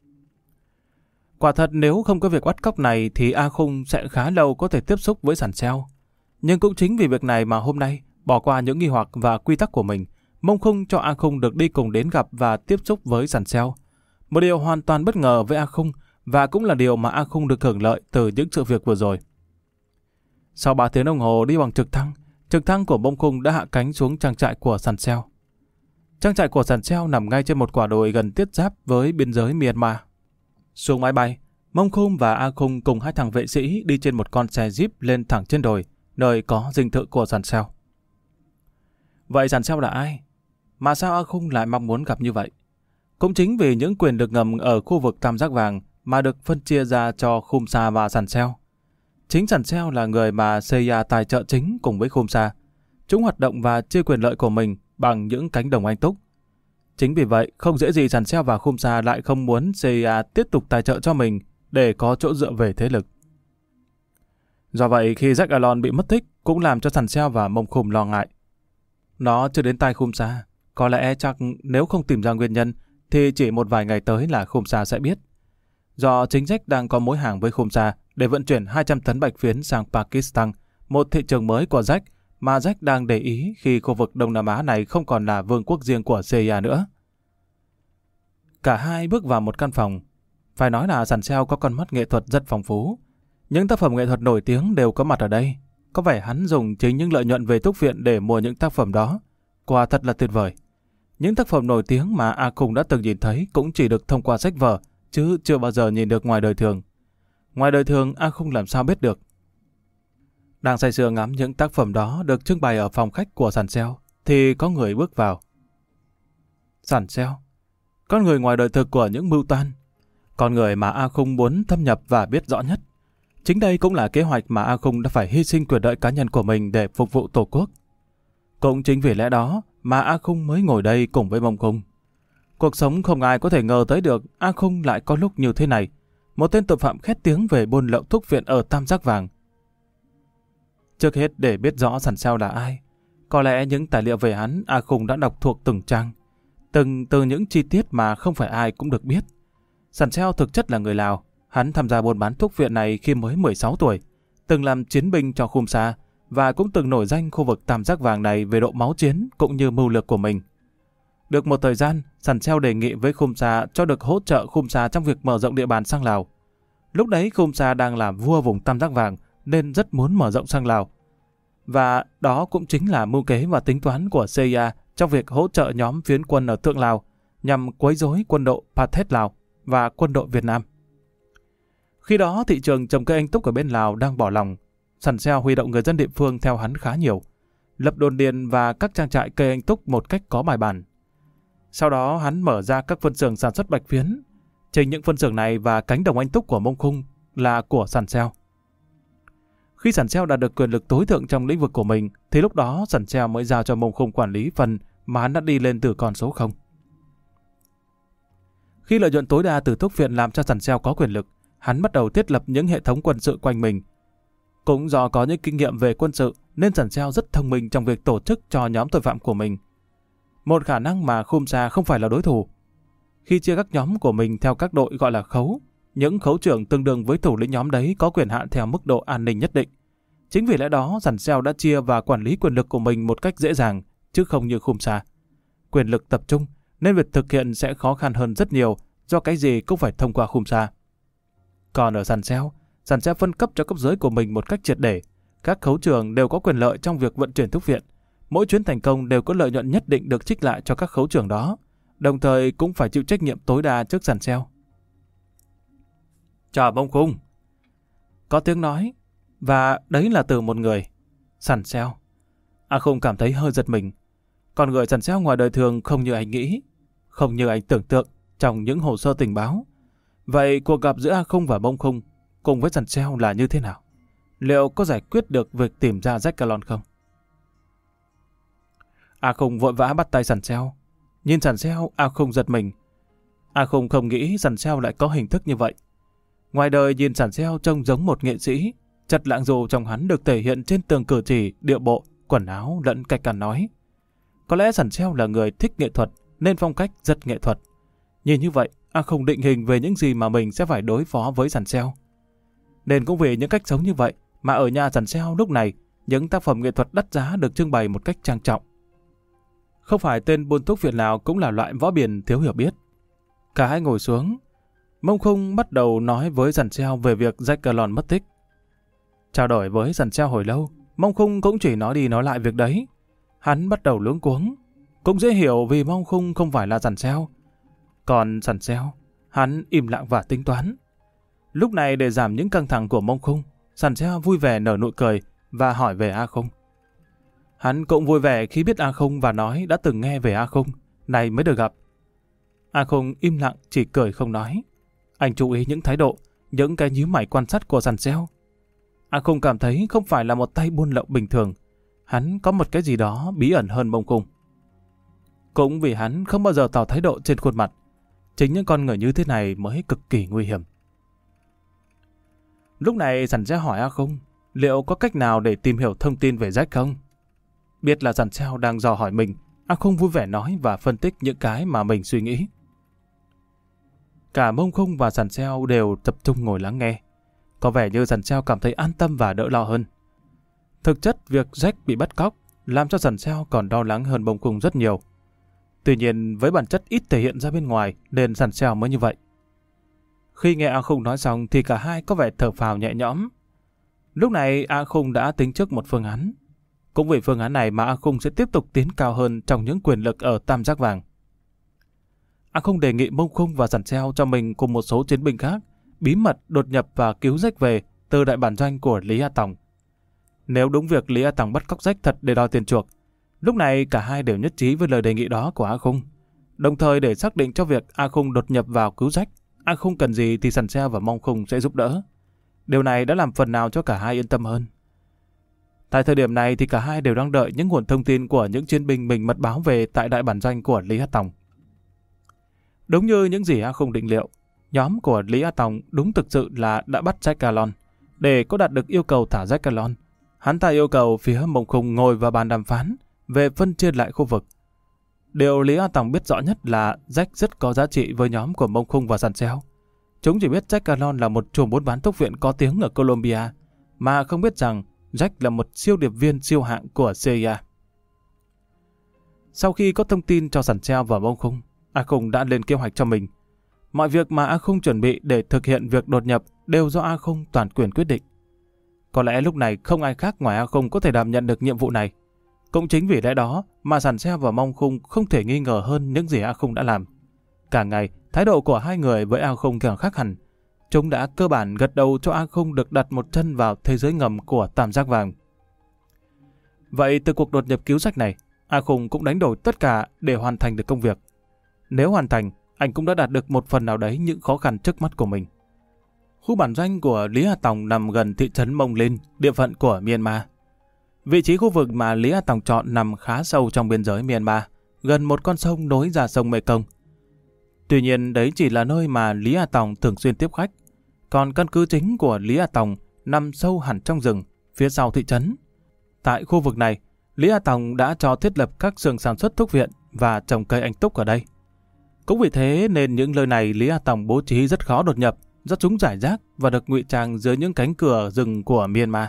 Quả thật nếu không có việc bắt cóc này thì A Khung sẽ khá lâu có thể tiếp xúc với Sàn Seo. Nhưng cũng chính vì việc này mà hôm nay, bỏ qua những nghi hoặc và quy tắc của mình, Mông Khung cho A Khung được đi cùng đến gặp và tiếp xúc với Sàn Seo. Một điều hoàn toàn bất ngờ với A Khung, và cũng là điều mà A Khung được hưởng lợi từ những sự việc vừa rồi. Sau ba tiếng đồng hồ đi bằng trực thăng, trực thăng của Mông Khung đã hạ cánh xuống trang trại của Sàn Seo. Trang trại của Sàn Seo nằm ngay trên một quả đồi gần tiếp giáp với biên giới Myanmar. Xuống máy bay, Mông Khung và A Khung cùng hai thằng vệ sĩ đi trên một con xe jeep lên thẳng trên đồi, nơi có dinh thự của Sàn Seo. Vậy Sàn Seo là ai? Mà sao A Khung lại mong muốn gặp như vậy? Cũng chính vì những quyền được ngầm ở khu vực tam giác vàng mà được phân chia ra cho Khum Sa và Sàn Seo. Chính Sàn Seo là người mà xê i a tài trợ chính cùng với Khum Sa. Chúng hoạt động và chia quyền lợi của mình bằng những cánh đồng anh túc. Chính vì vậy, không dễ gì Sàn Seo và Khum Sa lại không muốn xê i a tiếp tục tài trợ cho mình để có chỗ dựa về thế lực. Do vậy, khi Jack Erlon bị mất tích cũng làm cho Sàn Seo và Mông Khung lo ngại. Nó chưa đến tai Khum Sa, có lẽ chắc nếu không tìm ra nguyên nhân thì chỉ một vài ngày tới là Khum Sa sẽ biết. Do chính Jack đang có mối hàng với Khum Sa để vận chuyển hai trăm tấn bạch phiến sang Pakistan, một thị trường mới của Jack mà Jack đang để ý khi khu vực Đông Nam Á này không còn là vương quốc riêng của xê i a nữa. Cả hai bước vào một căn phòng. Phải nói là Sàn Seo có con mắt nghệ thuật rất phong phú. Những tác phẩm nghệ thuật nổi tiếng đều có mặt ở đây. Có vẻ hắn dùng chính những lợi nhuận về thuốc viện để mua những tác phẩm đó. Quả thật là tuyệt vời. Những tác phẩm nổi tiếng mà A Khung đã từng nhìn thấy cũng chỉ được thông qua sách vở, chứ chưa bao giờ nhìn được ngoài đời thường. Ngoài đời thường, A Khung làm sao biết được. Đang say sưa ngắm những tác phẩm đó được trưng bày ở phòng khách của Sàn Seo, thì có người bước vào. Sàn Seo, con người ngoài đời thực của những mưu toan, con người mà A Khung muốn thâm nhập và biết rõ nhất. Chính đây cũng là kế hoạch mà A Khung đã phải hy sinh quyền lợi cá nhân của mình để phục vụ Tổ quốc. Cũng chính vì lẽ đó mà A Khung mới ngồi đây cùng với Mông Khung. Cuộc sống không ai có thể ngờ tới được A Khung lại có lúc như thế này. Một tên tội phạm khét tiếng về buôn lậu thuốc viện ở Tam Giác Vàng. Trước hết để biết rõ Sàn Seo là ai, có lẽ những tài liệu về hắn A Khung đã đọc thuộc từng trang, từng từ những chi tiết mà không phải ai cũng được biết. Sàn Seo thực chất là người Lào. Hắn tham gia buôn bán thuốc viện này khi mới mười sáu tuổi, từng làm chiến binh cho Khum Sa và cũng từng nổi danh khu vực Tam Giác Vàng này về độ máu chiến cũng như mưu lược của mình. Được một thời gian, Sàn Seo đề nghị với Khum Sa cho được hỗ trợ Khum Sa trong việc mở rộng địa bàn sang Lào. Lúc đấy Khum Sa đang làm vua vùng Tam Giác Vàng nên rất muốn mở rộng sang Lào. Và đó cũng chính là mưu kế và tính toán của xê i a trong việc hỗ trợ nhóm phiến quân ở Thượng Lào nhằm quấy rối quân đội Pathet Lào và quân đội Việt Nam. Khi đó thị trường trồng cây anh túc ở bên Lào đang bỏ lòng, Sàn Seo huy động người dân địa phương theo hắn khá nhiều, lập đồn điền và các trang trại cây anh túc một cách có bài bản. Sau đó hắn mở ra các phân xưởng sản xuất bạch phiến. Chính những phân xưởng này và cánh đồng anh túc của Mông Khung là của Sàn Seo. Khi Sàn Seo đạt được quyền lực tối thượng trong lĩnh vực của mình, thì lúc đó Sàn Seo mới giao cho Mông Khung quản lý phần mà hắn đã đi lên từ con số không. Khi lợi nhuận tối đa từ thuốc viện làm cho Sàn Seo có quyền lực, hắn bắt đầu thiết lập những hệ thống quân sự quanh mình. Cũng do có những kinh nghiệm về quân sự nên Sẵn Seo rất thông minh trong việc tổ chức cho nhóm tội phạm của mình. Một khả năng mà Khumsa không phải là đối thủ. Khi chia các nhóm của mình theo các đội gọi là khấu, những khấu trưởng tương đương với thủ lĩnh nhóm đấy có quyền hạn theo mức độ an ninh nhất định. Chính vì lẽ đó, Sẵn Seo đã chia và quản lý quyền lực của mình một cách dễ dàng, chứ không như Khumsa. Quyền lực tập trung, nên việc thực hiện sẽ khó khăn hơn rất nhiều, do cái gì cũng phải thông qua Khumsa. Còn ở Sẵn Seo, Sẵn Seo phân cấp cho cấp dưới của mình một cách triệt để. Các khấu trưởng đều có quyền lợi trong việc vận chuyển thuốc viện. Mỗi chuyến thành công đều có lợi nhuận nhất định được trích lại cho các khấu trưởng đó, đồng thời cũng phải chịu trách nhiệm tối đa trước Sẵn Seo. Chào Mông Khung. Có tiếng nói, và đấy là từ một người, Sẵn Seo. A Khung cảm thấy hơi giật mình. Con người Sẵn Seo ngoài đời thường không như anh nghĩ, không như anh tưởng tượng trong những hồ sơ tình báo. Vậy cuộc gặp giữa A Khung và Mông Khung cùng với Sẵn Seo là như thế nào? Liệu có giải quyết được việc tìm ra Jack Calon không? A Khung vội vã bắt tay Sẵn Seo. Nhìn Sẵn Seo, A Khung giật mình. A Khung không nghĩ Sẵn Seo lại có hình thức như vậy. Ngoài đời nhìn Sẵn Seo trông giống một nghệ sĩ, chất lãng dù trong hắn được thể hiện trên tường cử chỉ, điệu bộ, quần áo lẫn cách ăn nói. Có lẽ Sẵn Seo là người thích nghệ thuật nên phong cách rất nghệ thuật. Nhìn như vậy, A Khung định hình về những gì mà mình sẽ phải đối phó với Sẵn Seo. Nên cũng vì những cách sống như vậy mà ở nhà Sẵn Seo lúc này những tác phẩm nghệ thuật đắt giá được trưng bày một cách trang trọng. Không phải tên buôn thuốc viện nào cũng là loại võ biền thiếu hiểu biết. Cả hai ngồi xuống. Mông Khung bắt đầu nói với Sẵn Seo về việc Jack Calon mất tích. Trao đổi với Sẵn Seo hồi lâu, Mông Khung cũng chỉ nói đi nói lại việc đấy. Hắn bắt đầu luống cuống. Cũng dễ hiểu vì Mông Khung không phải là Sẵn Seo. Còn Sẵn Seo, hắn im lặng và tính toán. Lúc này để giảm những căng thẳng của Mông Khung, Sẵn Seo vui vẻ nở nụ cười và hỏi về A Khung. Hắn cũng vui vẻ khi biết A Khung và nói đã từng nghe về A Khung, này mới được gặp. A Khung im lặng chỉ cười không nói. Anh chú ý những thái độ, những cái nhíu mày quan sát của Sẵn Seo. A Khung cảm thấy không phải là một tay buôn lậu bình thường. Hắn có một cái gì đó bí ẩn hơn Mông Khung. Cũng vì hắn không bao giờ tỏ thái độ trên khuôn mặt. Chính những con người như thế này mới cực kỳ nguy hiểm. Lúc này Sẵn Seo hỏi A Khung liệu có cách nào để tìm hiểu thông tin về Jack không? Biết là Sẵn Seo đang dò hỏi mình, A Khung vui vẻ nói và phân tích những cái mà mình suy nghĩ. Cả Mông Khung và Sẵn Seo đều tập trung ngồi lắng nghe. Có vẻ như Sẵn Seo cảm thấy an tâm và đỡ lo hơn. Thực chất việc Jack bị bắt cóc làm cho Sẵn Seo còn lo lắng hơn Mông Khung rất nhiều. Tuy nhiên với bản chất ít thể hiện ra bên ngoài nên Sẵn Seo mới như vậy. Khi nghe A Khung nói xong thì cả hai có vẻ thở phào nhẹ nhõm. Lúc này A Khung đã tính trước một phương án. Cũng vì phương án này mà A Khung sẽ tiếp tục tiến cao hơn trong những quyền lực ở Tam Giác Vàng. A Khung đề nghị Mông Khung và Sẵn Seo cho mình cùng một số chiến binh khác bí mật đột nhập và cứu Jack về từ đại bản doanh của Lý A Tòng. Nếu đúng việc Lý A Tòng bắt cóc Jack thật để đòi tiền chuộc, lúc này cả hai đều nhất trí với lời đề nghị đó của A Khung. Đồng thời để xác định cho việc A Khung đột nhập vào cứu Jack, A Khung cần gì thì Sẵn Seo và Mông Khung sẽ giúp đỡ. Điều này đã làm phần nào cho cả hai yên tâm hơn. Tại thời điểm này thì cả hai đều đang đợi những nguồn thông tin của những chiến binh mình mật báo về tại đại bản doanh của Lý A Tòng. Đúng như những gì A Khung định liệu, nhóm của Lý A Tòng đúng thực sự là đã bắt Jack Calon. Để có đạt được yêu cầu thả Jack Calon, hắn ta yêu cầu phía Mông Khung ngồi vào bàn đàm phán về phân chia lại khu vực. Điều Lý A Tòng biết rõ nhất là Jack rất có giá trị với nhóm của Mông Khung và Sẵn Seo. Chúng chỉ biết Jack Calon là một chủ buôn bán thuốc viện có tiếng ở Colombia, mà không biết rằng Jack là một siêu điệp viên siêu hạng của xê i a. Sau khi có thông tin cho Sẵn Seo và Mông Khung, A Khung đã lên kế hoạch cho mình. Mọi việc mà A Khung chuẩn bị để thực hiện việc đột nhập đều do A Khung toàn quyền quyết định. Có lẽ lúc này không ai khác ngoài A Khung có thể đảm nhận được nhiệm vụ này. Cũng chính vì lẽ đó mà Sẵn Seo và Mông Khung không thể nghi ngờ hơn những gì A Khung đã làm. Cả ngày, thái độ của hai người với A Khung càng khác hẳn. Chúng đã cơ bản gật đầu cho A Khung được đặt một chân vào thế giới ngầm của Tam Giác Vàng. Vậy từ cuộc đột nhập cứu Jack này, A Khung cũng đánh đổi tất cả để hoàn thành được công việc. Nếu hoàn thành, anh cũng đã đạt được một phần nào đấy những khó khăn trước mắt của mình. Khu bản doanh của Lý A Tòng nằm gần thị trấn Mông Linh, địa phận của Myanmar. Vị trí khu vực mà Lý A Tòng chọn nằm khá sâu trong biên giới Myanmar, gần một con sông nối ra sông Mekong. Tuy nhiên đấy chỉ là nơi mà Lý A Tòng thường xuyên tiếp khách. Còn căn cứ chính của Lý A Tòng nằm sâu hẳn trong rừng, phía sau thị trấn. Tại khu vực này, Lý A Tòng đã cho thiết lập các xưởng sản xuất thuốc viện và trồng cây anh túc ở đây. Cũng vì thế nên những nơi này Lý A Tòng bố trí rất khó đột nhập, do chúng rải rác và được ngụy trang dưới những cánh cửa rừng của Myanmar.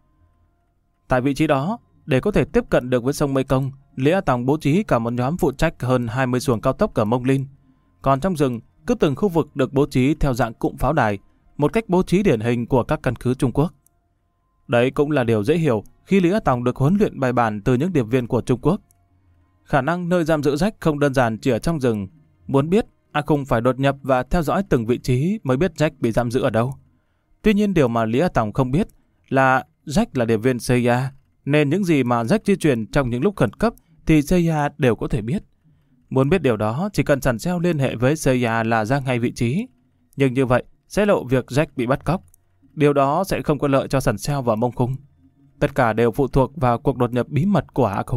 Tại vị trí đó, để có thể tiếp cận được với sông Mekong, Lý A Tòng bố trí cả một nhóm phụ trách hơn hai mươi xuồng cao tốc ở Mông Linh. Còn trong rừng, cứ từng khu vực được bố trí theo dạng cụm pháo đài, một cách bố trí điển hình của các căn cứ Trung Quốc. Đấy cũng là điều dễ hiểu khi Lý A Tòng được huấn luyện bài bản từ những điệp viên của Trung Quốc. Khả năng nơi giam giữ Jack không đơn giản chỉ ở trong rừng. Muốn biết, A Khung phải đột nhập và theo dõi từng vị trí mới biết Jack bị giam giữ ở đâu. Tuy nhiên điều mà Lý A Tòng không biết là Jack là điệp viên xê i a, nên những gì mà Jack di chuyển trong những lúc khẩn cấp thì xê i a đều có thể biết. Muốn biết điều đó, chỉ cần Sàn Seo liên hệ với xê i a là ra ngay vị trí. Nhưng như vậy, sẽ lộ việc Jack bị bắt cóc. Điều đó sẽ không có lợi cho Sàn Seo và Mông Khung. Tất cả đều phụ thuộc vào cuộc đột nhập bí mật của A Khung.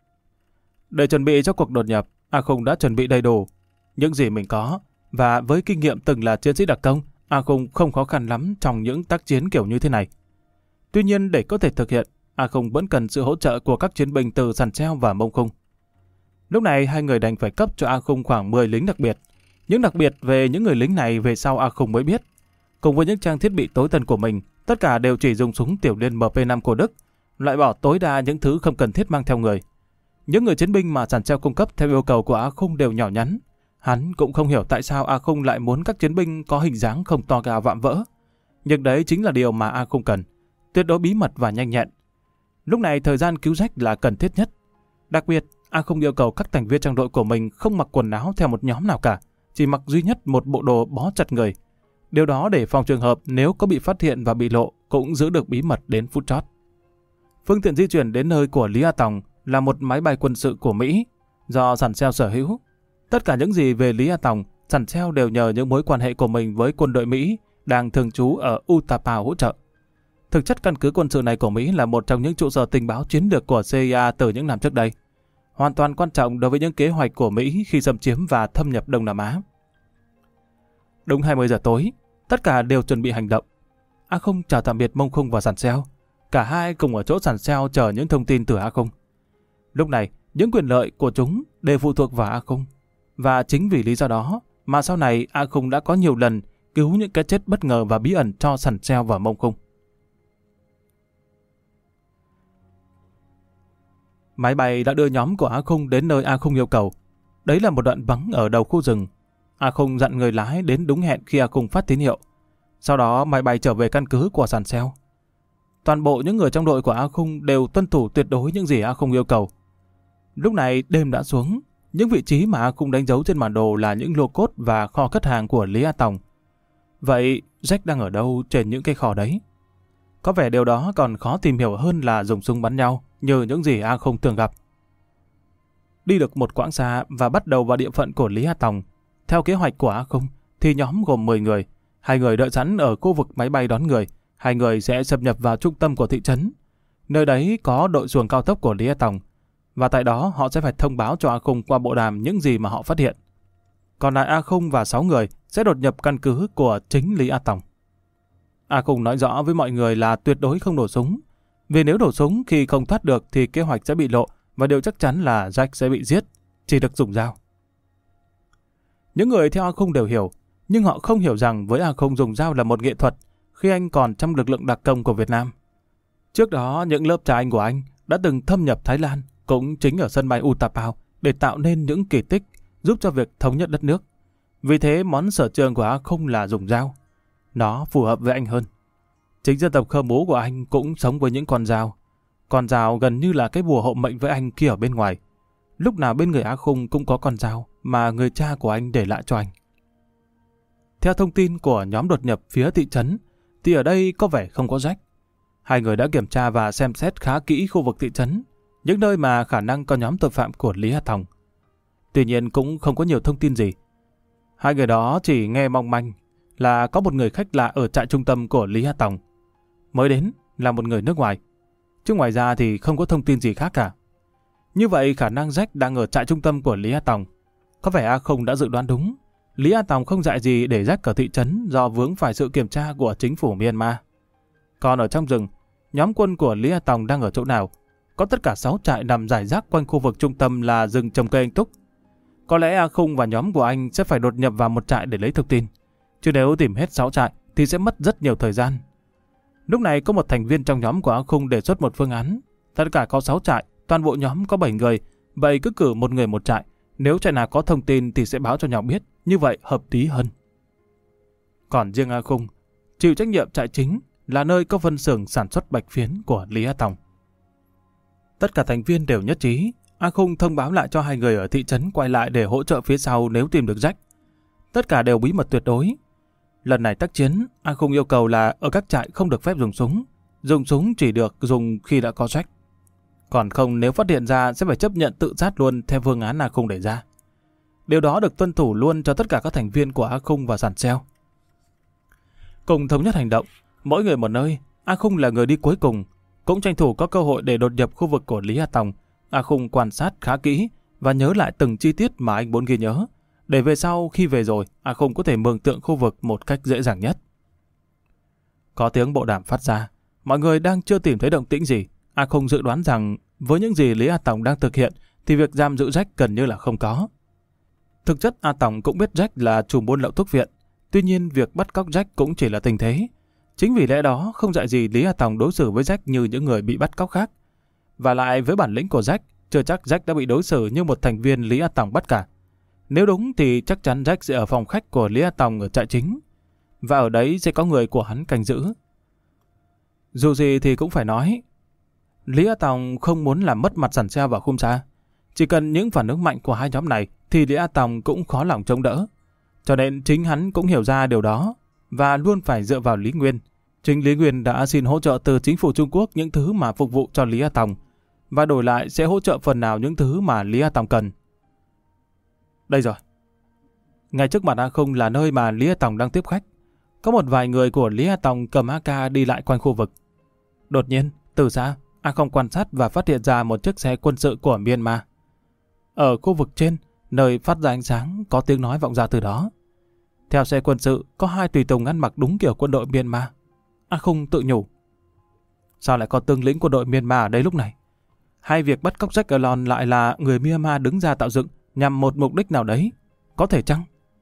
Để chuẩn bị cho cuộc đột nhập, A Khung đã chuẩn bị đầy đủ những gì mình có, và với kinh nghiệm từng là chiến sĩ đặc công, A Khung không khó khăn lắm trong những tác chiến kiểu như thế này. Tuy nhiên để có thể thực hiện, A Khung vẫn cần sự hỗ trợ của các chiến binh từ Sàn Seo và Mông Khung. Lúc này hai người đành phải cấp cho A Khung khoảng mười lính đặc biệt. Những đặc biệt về những người lính này về sau A Khung mới biết. Cùng với những trang thiết bị tối tân của mình, tất cả đều chỉ dùng súng tiểu liên em pê năm của Đức, loại bỏ tối đa những thứ không cần thiết mang theo người. Những người chiến binh mà Sàn Seo cung cấp theo yêu cầu của A Khung đều nhỏ nhắn. Hắn cũng không hiểu tại sao A Khung lại muốn các chiến binh có hình dáng không to cao vạm vỡ. Nhưng đấy chính là điều mà A Khung cần, tuyệt đối bí mật và nhanh nhẹn. Lúc này thời gian cứu Jack là cần thiết nhất. Đặc biệt, A Khung yêu cầu các thành viên trong đội của mình không mặc quần áo theo một nhóm nào cả, chỉ mặc duy nhất một bộ đồ bó chặt người. Điều đó để phòng trường hợp nếu có bị phát hiện và bị lộ cũng giữ được bí mật đến phút chót. Phương tiện di chuyển đến nơi của Lý A Tòng là một máy bay quân sự của Mỹ do Sàn Seo sở hữu. Tất cả những gì về Lý A Tòng, Sàn Seo đều nhờ những mối quan hệ của mình với quân đội Mỹ đang thường trú ở Utapao hỗ trợ. Thực chất căn cứ quân sự này của Mỹ là một trong những trụ sở tình báo chiến lược của xê i a từ những năm trước đây, hoàn toàn quan trọng đối với những kế hoạch của Mỹ khi xâm chiếm và thâm nhập Đông Nam Á. Đúng hai mươi giờ tối, tất cả đều chuẩn bị hành động. A Khung chào tạm biệt Mông Khung và Sàn Seo. Cả hai cùng ở chỗ Sàn Seo chờ những thông tin từ A Khung. Lúc này, những quyền lợi của chúng đều phụ thuộc vào A Khung. Và chính vì lý do đó mà sau này A Khung đã có nhiều lần cứu những cái chết bất ngờ và bí ẩn cho Sàn Seo và Mông Khung. Máy bay đã đưa nhóm của A Khung đến nơi A Khung yêu cầu. Đấy là một đoạn vắng ở đầu khu rừng. A Khung dặn người lái đến đúng hẹn khi A Khung phát tín hiệu. Sau đó máy bay trở về căn cứ của Sàn Seo. Toàn bộ những người trong đội của A Khung đều tuân thủ tuyệt đối những gì A Khung yêu cầu. Lúc này đêm đã xuống. Những vị trí mà A Khung đánh dấu trên bản đồ là những lô cốt và kho cất hàng của Lý A Tòng. Vậy Jack đang ở đâu trên những cái kho đấy? Có vẻ điều đó còn khó tìm hiểu hơn là dùng súng bắn nhau như những gì A Khung thường gặp. Đi được một quãng xa và bắt đầu vào địa phận của Lý A Tòng. Theo kế hoạch của A Khung thì nhóm gồm mười người. Hai người đợi sẵn ở khu vực máy bay đón người. Hai người sẽ xâm nhập vào trung tâm của thị trấn. Nơi đấy có đội xuồng cao tốc của Lý A Tòng. Và tại đó họ sẽ phải thông báo cho A Khung qua bộ đàm những gì mà họ phát hiện. Còn lại A Khung và sáu người sẽ đột nhập căn cứ của chính Lý A Tòng. A Khung nói rõ với mọi người là tuyệt đối không nổ súng. Vì nếu nổ súng khi không thoát được thì kế hoạch sẽ bị lộ và điều chắc chắn là Jack sẽ bị giết, chỉ được dùng dao. Những người theo A Khung đều hiểu, nhưng họ không hiểu rằng với A Khung dùng dao là một nghệ thuật khi anh còn trong lực lượng đặc công của Việt Nam. Trước đó, những lớp cha anh của anh đã từng thâm nhập Thái Lan, cũng chính ở sân bay Utapao, để tạo nên những kỳ tích giúp cho việc thống nhất đất nước. Vì thế, món sở trường của A Khung là dùng dao. Nó phù hợp với anh hơn. Chính dân tộc Khơ Mú của anh cũng sống với những con dao. Con dao gần như là cái bùa hộ mệnh với anh kia ở bên ngoài. Lúc nào bên người A Khung cũng có con dao mà người cha của anh để lại cho anh. Theo thông tin của nhóm đột nhập phía thị trấn, thì ở đây có vẻ không có Jack. Hai người đã kiểm tra và xem xét khá kỹ khu vực thị trấn, những nơi mà khả năng có nhóm tội phạm của Lý A Tòng. Tuy nhiên cũng không có nhiều thông tin gì. Hai người đó chỉ nghe mong manh là có một người khách lạ ở trại trung tâm của Lý A Tòng. Mới đến là một người nước ngoài. Chứ ngoài ra thì không có thông tin gì khác cả. Như vậy khả năng Jack đang ở trại trung tâm của Lý A Tòng. Có vẻ A Khung đã dự đoán đúng. Lý A Tòng không dạy gì để Jack ở thị trấn do vướng phải sự kiểm tra của chính phủ Myanmar. Còn ở trong rừng, nhóm quân của Lý A Tòng đang ở chỗ nào? Có tất cả sáu trại nằm rải rác quanh khu vực trung tâm là rừng trồng cây anh túc. Có lẽ A Khung và nhóm của anh sẽ phải đột nhập vào một trại để lấy thông tin. Chứ nếu tìm hết sáu trại thì sẽ mất rất nhiều thời gian. Lúc này có một thành viên trong nhóm của A Khung đề xuất một phương án. Tất cả có sáu trại, toàn bộ nhóm có bảy người, vậy cứ cử một người một trại. Nếu trại nào có thông tin thì sẽ báo cho nhau biết, như vậy hợp lý hơn. Còn riêng A Khung, chịu trách nhiệm trại chính là nơi có phân xưởng sản xuất bạch phiến của Lý A Tòng. Tất cả thành viên đều nhất trí, A Khung thông báo lại cho hai người ở thị trấn quay lại để hỗ trợ phía sau nếu tìm được Jack. Tất cả đều bí mật tuyệt đối. Lần này tác chiến, A Khung yêu cầu là ở các trại không được phép dùng súng. Dùng súng chỉ được dùng khi đã có Jack. Còn không nếu phát hiện ra sẽ phải chấp nhận tự sát luôn theo phương án A Khung đề ra. Điều đó được tuân thủ luôn cho tất cả các thành viên của A Khung và Sàn Seo. Cùng thống nhất hành động, mỗi người một nơi, A Khung là người đi cuối cùng, cũng tranh thủ có cơ hội để đột nhập khu vực của Lý A Tòng. A Khung quan sát khá kỹ và nhớ lại từng chi tiết mà anh muốn ghi nhớ, để về sau khi về rồi, A Khung có thể mường tượng khu vực một cách dễ dàng nhất. Có tiếng bộ đàm phát ra, mọi người đang chưa tìm thấy động tĩnh gì. A Khung dự đoán rằng với những gì Lý A Tòng đang thực hiện thì việc giam giữ Jack gần như là không có. Thực chất A Tòng cũng biết Jack là chủ buôn lậu thuốc viện, tuy nhiên việc bắt cóc Jack cũng chỉ là tình thế. Chính vì lẽ đó không dạy gì Lý A Tòng đối xử với Jack như những người bị bắt cóc khác. Và lại với bản lĩnh của Jack, chưa chắc Jack đã bị đối xử như một thành viên Lý A Tòng bắt cả. Nếu đúng thì chắc chắn Jack sẽ ở phòng khách của Lý A Tòng ở trại chính. Và ở đấy sẽ có người của hắn canh giữ. Dù gì thì cũng phải nói, Lý A Tòng không muốn làm mất mặt Sàn Seo và Khum Sa. Chỉ cần những phản ứng mạnh của hai nhóm này thì Lý A Tòng cũng khó lòng chống đỡ. Cho nên chính hắn cũng hiểu ra điều đó và luôn phải dựa vào Lý Nguyên. Chính Lý Nguyên đã xin hỗ trợ từ chính phủ Trung Quốc những thứ mà phục vụ cho Lý A Tòng và đổi lại sẽ hỗ trợ phần nào những thứ mà Lý A Tòng cần. Đây rồi. Ngay trước mặt A Khung là nơi mà Lý A Tòng đang tiếp khách. Có một vài người của Lý A Tòng cầm a ca đi lại quanh khu vực. Đột nhiên, từ xa, A Khung quan sát và phát hiện ra một chiếc xe quân sự của Myanmar. Ở khu vực trên, nơi phát ra ánh sáng, có tiếng nói vọng ra từ đó. Theo xe quân sự, có hai tùy tùng ăn mặc đúng kiểu quân đội Myanmar. A Khung tự nhủ. Sao lại có tướng lĩnh quân đội Myanmar ở đây lúc này? Hay việc bắt cóc Jack Alon lại là người Myanmar đứng ra tạo dựng nhằm một mục đích nào đấy? Có thể chăng?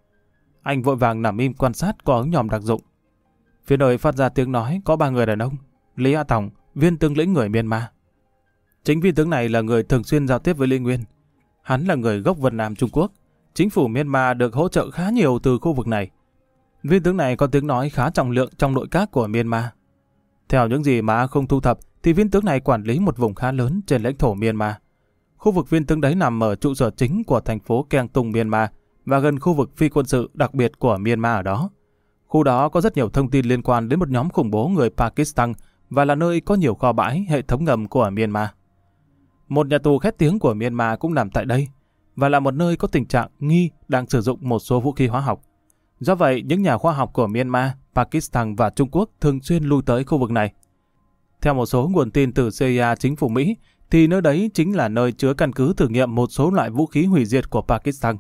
Anh vội vàng nằm im quan sát có ống nhòm đặc dụng. Phía nơi phát ra tiếng nói có ba người đàn ông. Lý A Tòng, viên tướng lĩnh người Myanmar. Chính viên tướng này là người thường xuyên giao tiếp với Lý Nguyên. Hắn là người gốc Vân Nam Trung Quốc. Chính phủ Myanmar được hỗ trợ khá nhiều từ khu vực này. Viên tướng này có tiếng nói khá trọng lượng trong nội các của Myanmar. Theo những gì mà không thu thập thì viên tướng này quản lý một vùng khá lớn trên lãnh thổ Myanmar. Khu vực viên tướng đấy nằm ở trụ sở chính của thành phố Keng Tung, Myanmar và gần khu vực phi quân sự đặc biệt của Myanmar ở đó. Khu đó có rất nhiều thông tin liên quan đến một nhóm khủng bố người Pakistan và là nơi có nhiều kho bãi hệ thống ngầm của Myanmar. Một nhà tù khét tiếng của Myanmar cũng nằm tại đây và là một nơi có tình trạng nghi đang sử dụng một số vũ khí hóa học. Do vậy, những nhà khoa học của Myanmar, Pakistan và Trung Quốc thường xuyên lui tới khu vực này. Theo một số nguồn tin từ xê i a chính phủ Mỹ, thì nơi đấy chính là nơi chứa căn cứ thử nghiệm một số loại vũ khí hủy diệt của Pakistan.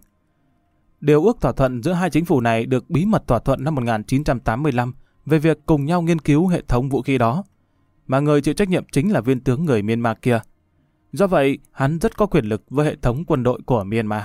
Điều ước thỏa thuận giữa hai chính phủ này được bí mật thỏa thuận năm một nghìn chín trăm tám mươi lăm về việc cùng nhau nghiên cứu hệ thống vũ khí đó, mà người chịu trách nhiệm chính là viên tướng người Myanmar kia. Do vậy, hắn rất có quyền lực với hệ thống quân đội của Myanmar.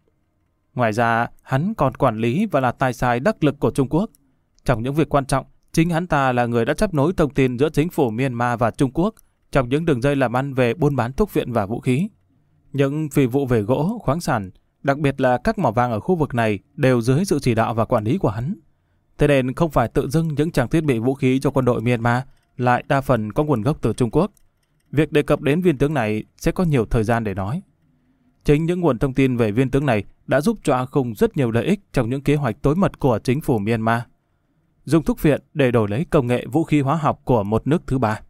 Ngoài ra, hắn còn quản lý và là tài xài đắc lực của Trung Quốc. Trong những việc quan trọng, chính hắn ta là người đã chấp nối thông tin giữa chính phủ Myanmar và Trung Quốc trong những đường dây làm ăn về buôn bán thuốc viện và vũ khí. Những phi vụ về gỗ, khoáng sản, đặc biệt là các mỏ vàng ở khu vực này đều dưới sự chỉ đạo và quản lý của hắn. Thế nên không phải tự dưng những trang thiết bị vũ khí cho quân đội Myanmar lại đa phần có nguồn gốc từ Trung Quốc. Việc đề cập đến viên tướng này sẽ có nhiều thời gian để nói. Chính những nguồn thông tin về viên tướng này đã giúp cho A Khung rất nhiều lợi ích trong những kế hoạch tối mật của chính phủ Myanmar. Dùng thuốc viện để đổi lấy công nghệ vũ khí hóa học của một nước thứ ba.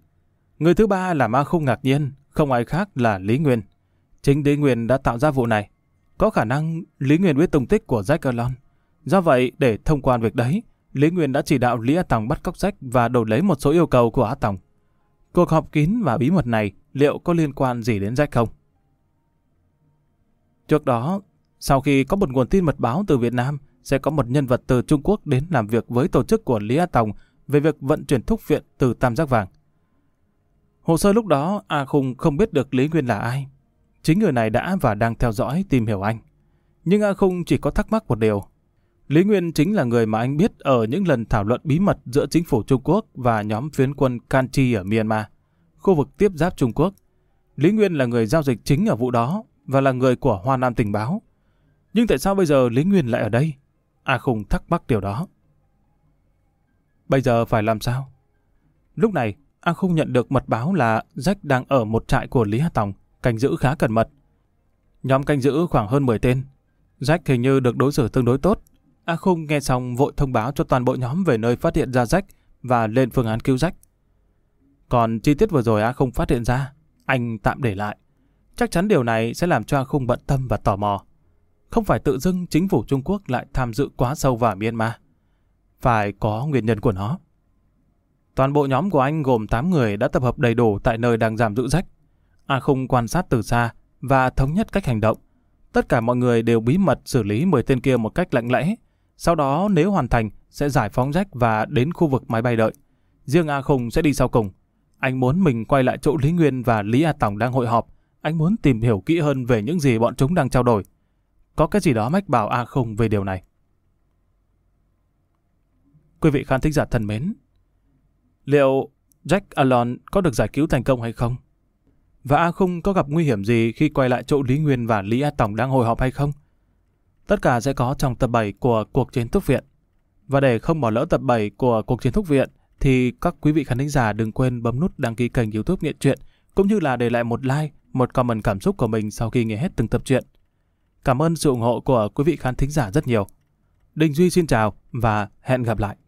Người thứ ba làm A Khung ngạc nhiên, không ai khác là Lý Nguyên. Chính Lý Nguyên đã tạo ra vụ này. Có khả năng Lý Nguyên biết tung tích của Jack Alon. Do vậy, để thông quan việc đấy, Lý Nguyên đã chỉ đạo Lý A Tòng bắt cóc Jack và đổi lấy một số yêu cầu của A Tòng. Cuộc họp kín và bí mật này liệu có liên quan gì đến Jack không? Trước đó, Sau khi có một nguồn tin mật báo từ Việt Nam, sẽ có một nhân vật từ Trung Quốc đến làm việc với tổ chức của Lý A Tòng về việc vận chuyển thuốc viện từ Tam Giác Vàng. Hồ sơ lúc đó, A Khung không biết được Lý Nguyên là ai. Chính người này đã và đang theo dõi tìm hiểu anh. Nhưng A Khung chỉ có thắc mắc một điều. Lý Nguyên chính là người mà anh biết ở những lần thảo luận bí mật giữa chính phủ Trung Quốc và nhóm phiến quân Kanchi ở Myanmar, khu vực tiếp giáp Trung Quốc. Lý Nguyên là người giao dịch chính ở vụ đó và là người của Hoa Nam tình báo. Nhưng tại sao bây giờ Lý Nguyên lại ở đây? A Khung thắc mắc điều đó. Bây giờ phải làm sao? Lúc này, A Khung nhận được mật báo là Jack đang ở một trại của Lý A Tòng, canh giữ khá cẩn mật. Nhóm canh giữ khoảng hơn mười tên. Jack hình như được đối xử tương đối tốt. A Khung nghe xong vội thông báo cho toàn bộ nhóm về nơi phát hiện ra Jack và lên phương án cứu Jack. Còn chi tiết vừa rồi A Khung phát hiện ra, anh tạm để lại. Chắc chắn điều này sẽ làm cho A Khung bận tâm và tò mò. Không phải tự dưng chính phủ Trung Quốc lại tham dự quá sâu vào Myanmar. Phải có nguyên nhân của nó. Toàn bộ nhóm của anh gồm tám người đã tập hợp đầy đủ tại nơi đang giam giữ Jack. A Khung quan sát từ xa và thống nhất cách hành động. Tất cả mọi người đều bí mật xử lý mười tên kia một cách lặng lẽ. Sau đó nếu hoàn thành sẽ giải phóng Jack và đến khu vực máy bay đợi. Riêng A Khung sẽ đi sau cùng. Anh muốn mình quay lại chỗ Lý Nguyên và Lý A Tòng đang hội họp. Anh muốn tìm hiểu kỹ hơn về những gì bọn chúng đang trao đổi. Có cái gì đó mách bảo A Khung về điều này. Quý vị khán thính giả thân mến, liệu Jack Alon có được giải cứu thành công hay không? Và A Khung có gặp nguy hiểm gì khi quay lại chỗ Lý Nguyên và Lý A Tòng đang hội họp hay không? Tất cả sẽ có trong tập bảy của Cuộc Chiến Thuốc Viện. Và để không bỏ lỡ tập bảy của Cuộc Chiến Thuốc Viện thì các quý vị khán thính giả đừng quên bấm nút đăng ký kênh YouTube Nghiện Truyện, cũng như là để lại một like, một comment cảm xúc của mình sau khi nghe hết từng tập truyện. Cảm ơn sự ủng hộ của quý vị khán thính giả rất nhiều. Đình Duy xin chào và hẹn gặp lại.